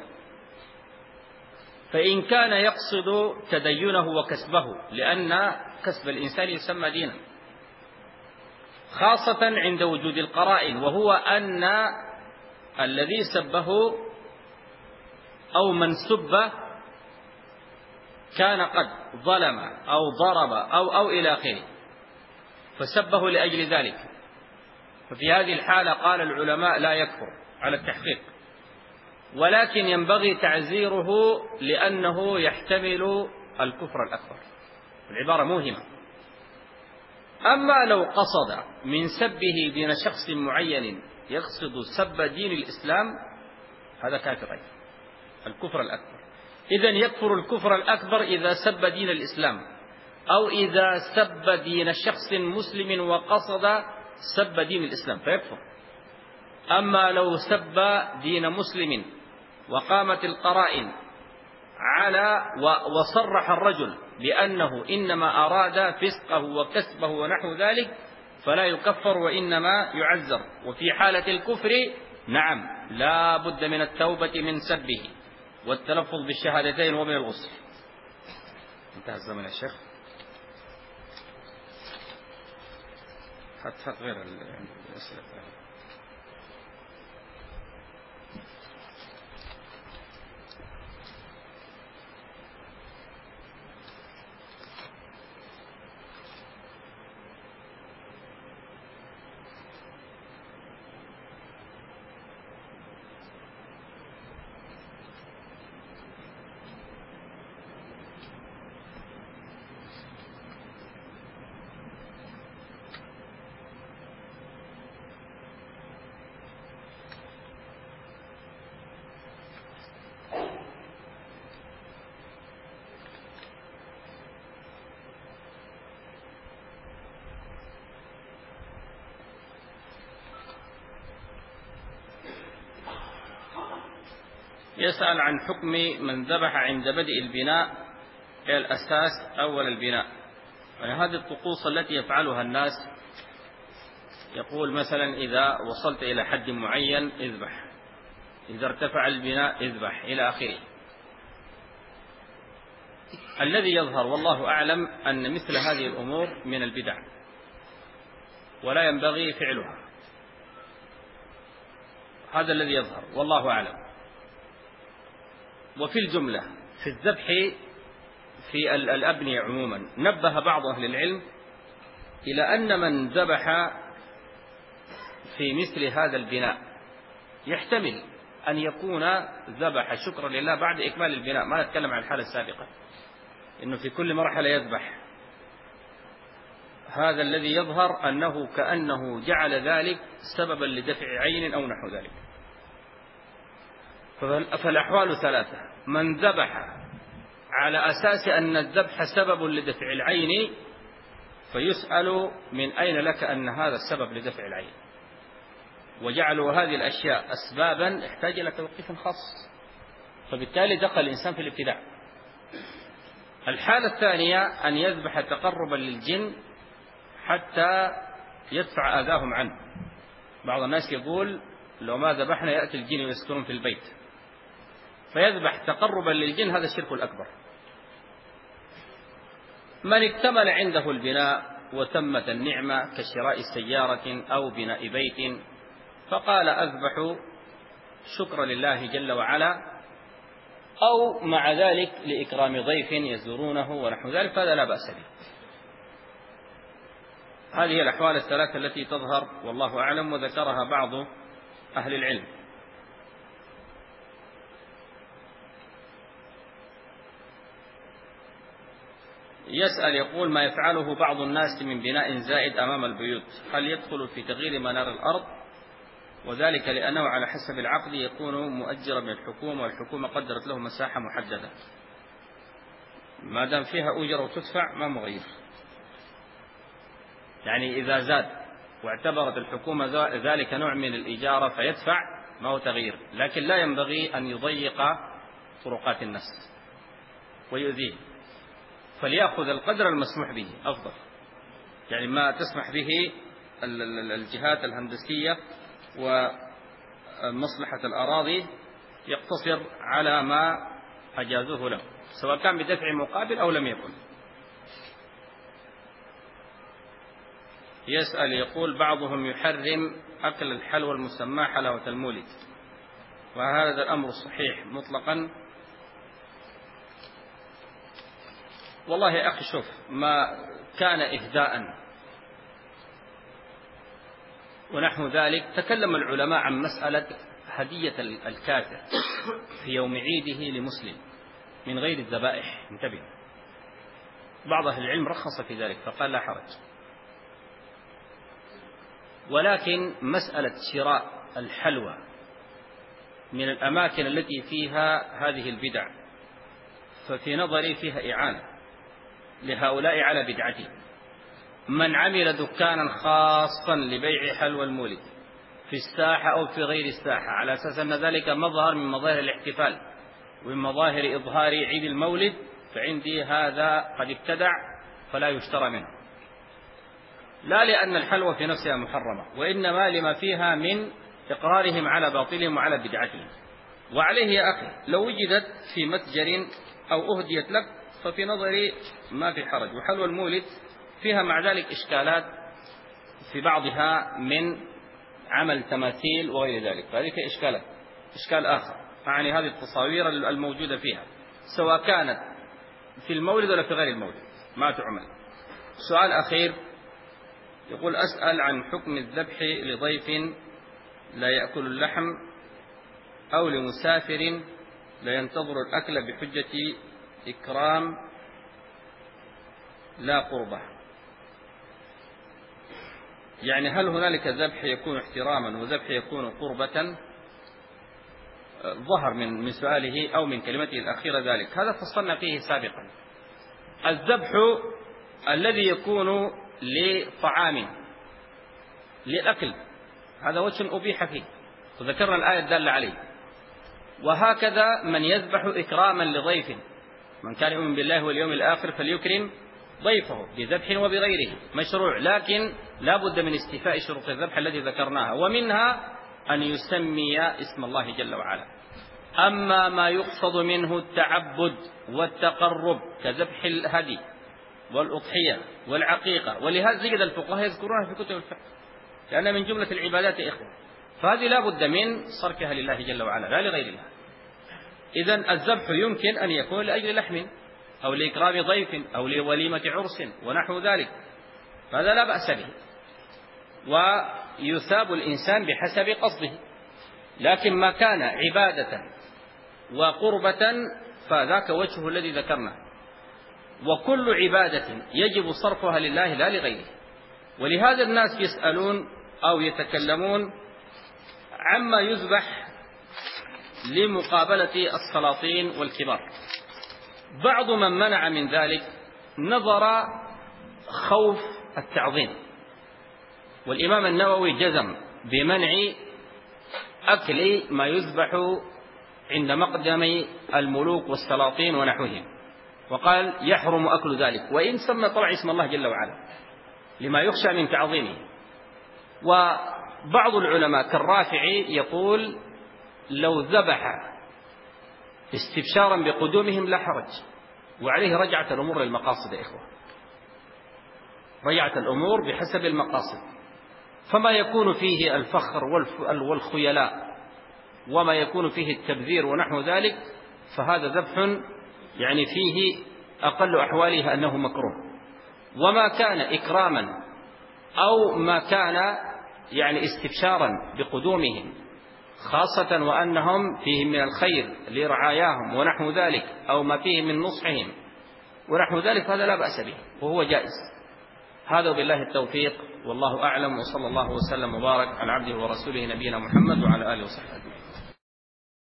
فإن كان يقصد تدينه وكسبه، لأن كسب الإنسان يسمى دينا، خاصة عند وجود القرائن، وهو أن الذي سبه أو من سب كان قد ظلم أو ضرب أو أو إلى آخره، فسبه لأجل ذلك، ففي هذه الحالة قال العلماء لا يكفر على التحقيق، ولكن ينبغي تعزيره لأنه يحتمل الكفر الأكبر. العبارة موهمة. أما لو قصد من سبه دين شخص معين يقصد سب دين الإسلام هذا كافر الكفر الأكبر. إذن يكفر الكفر الأكبر إذا سب دين الإسلام، أو إذا سب دين شخص مسلم وقصد سب دين الإسلام فيكفر. أما لو سب دين مسلم وقامت القرائن على وصرح الرجل بأنه إنما أراد فسقه وكسبه ونحو ذلك فلا يكفر وإنما يعذر. وفي حالة الكفر نعم لا بد من التوبة من سبه والتلفظ بالشهادتين ومن الغسل. انتهى الزمن يا شيخ. حتى غير الأسئلة. يسأل عن حكم من ذبح عند بدء البناء الأساس أول البناء. يعني هذه الطقوس التي يفعلها الناس، يقول مثلا إذا وصلت إلى حد معين اذبح، إذا ارتفع البناء اذبح إلى آخره. الذي يظهر والله أعلم أن مثل هذه الأمور من البدع ولا ينبغي فعلها، هذا الذي يظهر والله أعلم. وفي الجملة في الذبح في الأبنية عموما نبه بعض أهل العلم إلى أن من ذبح في مثل هذا البناء يحتمل أن يكون ذبح شكرا لله بعد إكمال البناء، ما نتكلم عن الحالة السابقة إنه في كل مرحلة يذبح. هذا الذي يظهر أنه كأنه جعل ذلك سببا لدفع عين أو نحو ذلك. فالأحوال ثلاثة: من ذبح على أساس أن الذبح سبب لدفع العين فيسأل من أين لك أن هذا السبب لدفع العين، وجعلوا هذه الأشياء أسبابا احتاج إلى توقيف خاص، فبالتالي دخل الإنسان في الابتداع. الحالة الثانية أن يذبح تقربا للجن حتى يدفع آذاهم عنه. بعض الناس يقول لو ما ذبحنا يأتي الجن ويسكنون في البيت، فيذبح تقربا للجن، هذا الشرك الأكبر. من اكتمل عنده البناء وتمت النعمة كشراء سيارة أو بناء بيت فقال أذبح شكرا لله جل وعلا، أو مع ذلك لإكرام ضيف يزورونه ونحو ذلك، فهذا لا بأس به. هذه الأحوال الثلاثة التي تظهر والله أعلم، وذكرها بعض أهل العلم. يسأل يقول: ما يفعله بعض الناس من بناء زائد أمام البيوت هل يدخل في تغيير منار الأرض؟ وذلك لأنه على حسب العقد يكون مؤجرا من الحكومة، والحكومة قدرت له مساحة محددة، ما دام فيها أجر وتدفع ما مغير. يعني إذا زاد واعتبرت الحكومة ذلك نوع من الإجارة فيدفع، ما هو تغيير، لكن لا ينبغي أن يضيق طرقات الناس ويؤذيه، فليأخذ القدر المسموح به أفضل. يعني ما تسمح به الجهات الهندسية ومصلحة الأراضي يقتصر على ما أجازوه له، سواء كان بدفع مقابل أو لم يكن. يسأل يقول: بعضهم يحرم أكل الحلوى المسمى حلاوة المولد، وهذا الأمر صحيح مطلقا. والله يا أخي شوف، ما كان إهداء ونحو ذلك، تكلم العلماء عن مسألة هدية الكافر في يوم عيده لمسلم من غير الذبائح، انتبه، بعض أهل العلم رخص في ذلك فقال لا حرج. ولكن مسألة شراء الحلوى من الأماكن التي فيها هذه البدع ففي نظري فيها إعانة لهؤلاء على بدعته. من عمل دكانا خاصا لبيع حلوى المولد في الساحة أو في غير الساحة على أساس أن ذلك مظهر من مظاهر الاحتفال ومن مظاهر إظهار عيد المولد، فعندي هذا قد ابتدع فلا يشترى منه، لا لأن الحلوى في نفسها محرمة، وإنما لما فيها من إقرارهم على باطلهم وعلى بدعتهم. وعليه يا أخي لو وجدت في متجر أو أهديت لك ففي نظري ما في حرج. وحلوى المولد فيها مع ذلك إشكالات في بعضها من عمل تماثيل وغير ذلك، فهذه إشكالات إشكال آخر، يعني هذه التصاوير الموجودة فيها سواء كانت في المولد ولا في غير المولد ما تعمل. سؤال أخير يقول: أسأل عن حكم الذبح لضيف لا يأكل اللحم أو لمسافر لا ينتظر الأكل بحجة إكرام لا قربة. يعني هل هنالك ذبح يكون احتراما وذبح يكون قربة؟ ظهر من من سؤاله أو من كلمته الأخيرة ذلك، هذا فصلنا فيه سابقا. الذبح الذي يكون لطعام للأكل هذا وجه أبيح فيه، وذكرنا الآية الدالة عليه. وهكذا من يذبح إكراما لضيف، من كان يؤمن بالله واليوم الآخر فليكرم ضيفه بذبح وبغيره، مشروع، لكن لا بد من استيفاء شروط الذبح التي ذكرناها، ومنها أن يسمي اسم الله جل وعلا. أما ما يقصد منه التعبد والتقرب كذبح الهدي والأضحية والعقيقة، ولهذا زيد الفقهاء يذكرونها في كتب الفقه لأن من جملة العبادات يا إخوة، فهذه لا بد من صرفها لله جل وعلا لا لغير الله. إذن الذبح يمكن أن يكون لأجل لحم أو لإكرام ضيف أو لوليمة عرس ونحو ذلك، فهذا لا بأس به ويثاب الإنسان بحسب قصده. لكن ما كان عبادة وقربة فذاك وجهه الذي ذكرنا، وكل عبادة يجب صرفها لله لا لغيره. ولهذا الناس يسألون أو يتكلمون عما يذبح لمقابلة السلاطين والكبار. بعض من منع من ذلك نظر خوف التعظيم، والإمام النووي جزم بمنع أكل ما يذبح عند مقدم الملوك والسلاطين ونحوهم، وقال يحرم أكل ذلك وإن سمى طلع اسم الله جل وعلا لما يخشى من تعظيمه. وبعض العلماء كالرافعي يقول لو ذبح استبشارا بقدومهم لا حرج، وعليه رجعت الأمور للمقاصد يا إخوة، رجعت الأمور بحسب المقاصد، فما يكون فيه الفخر والخيلاء وما يكون فيه التبذير ونحو ذلك فهذا ذبح يعني فيه أقل أحواله أنه مكروه. وما كان إكراما أو ما كان يعني استبشارا بقدومهم خاصة وأنهم فيهم من الخير لرعاياهم ونحو ذلك أو ما فيه من نصحهم ونحو ذلك هذا لا بأس به وهو جائز. هذا بالله التوفيق والله أعلم، وصلى الله وسلم وبارك على عبده ورسوله نبينا محمد وعلى آله وصحبه.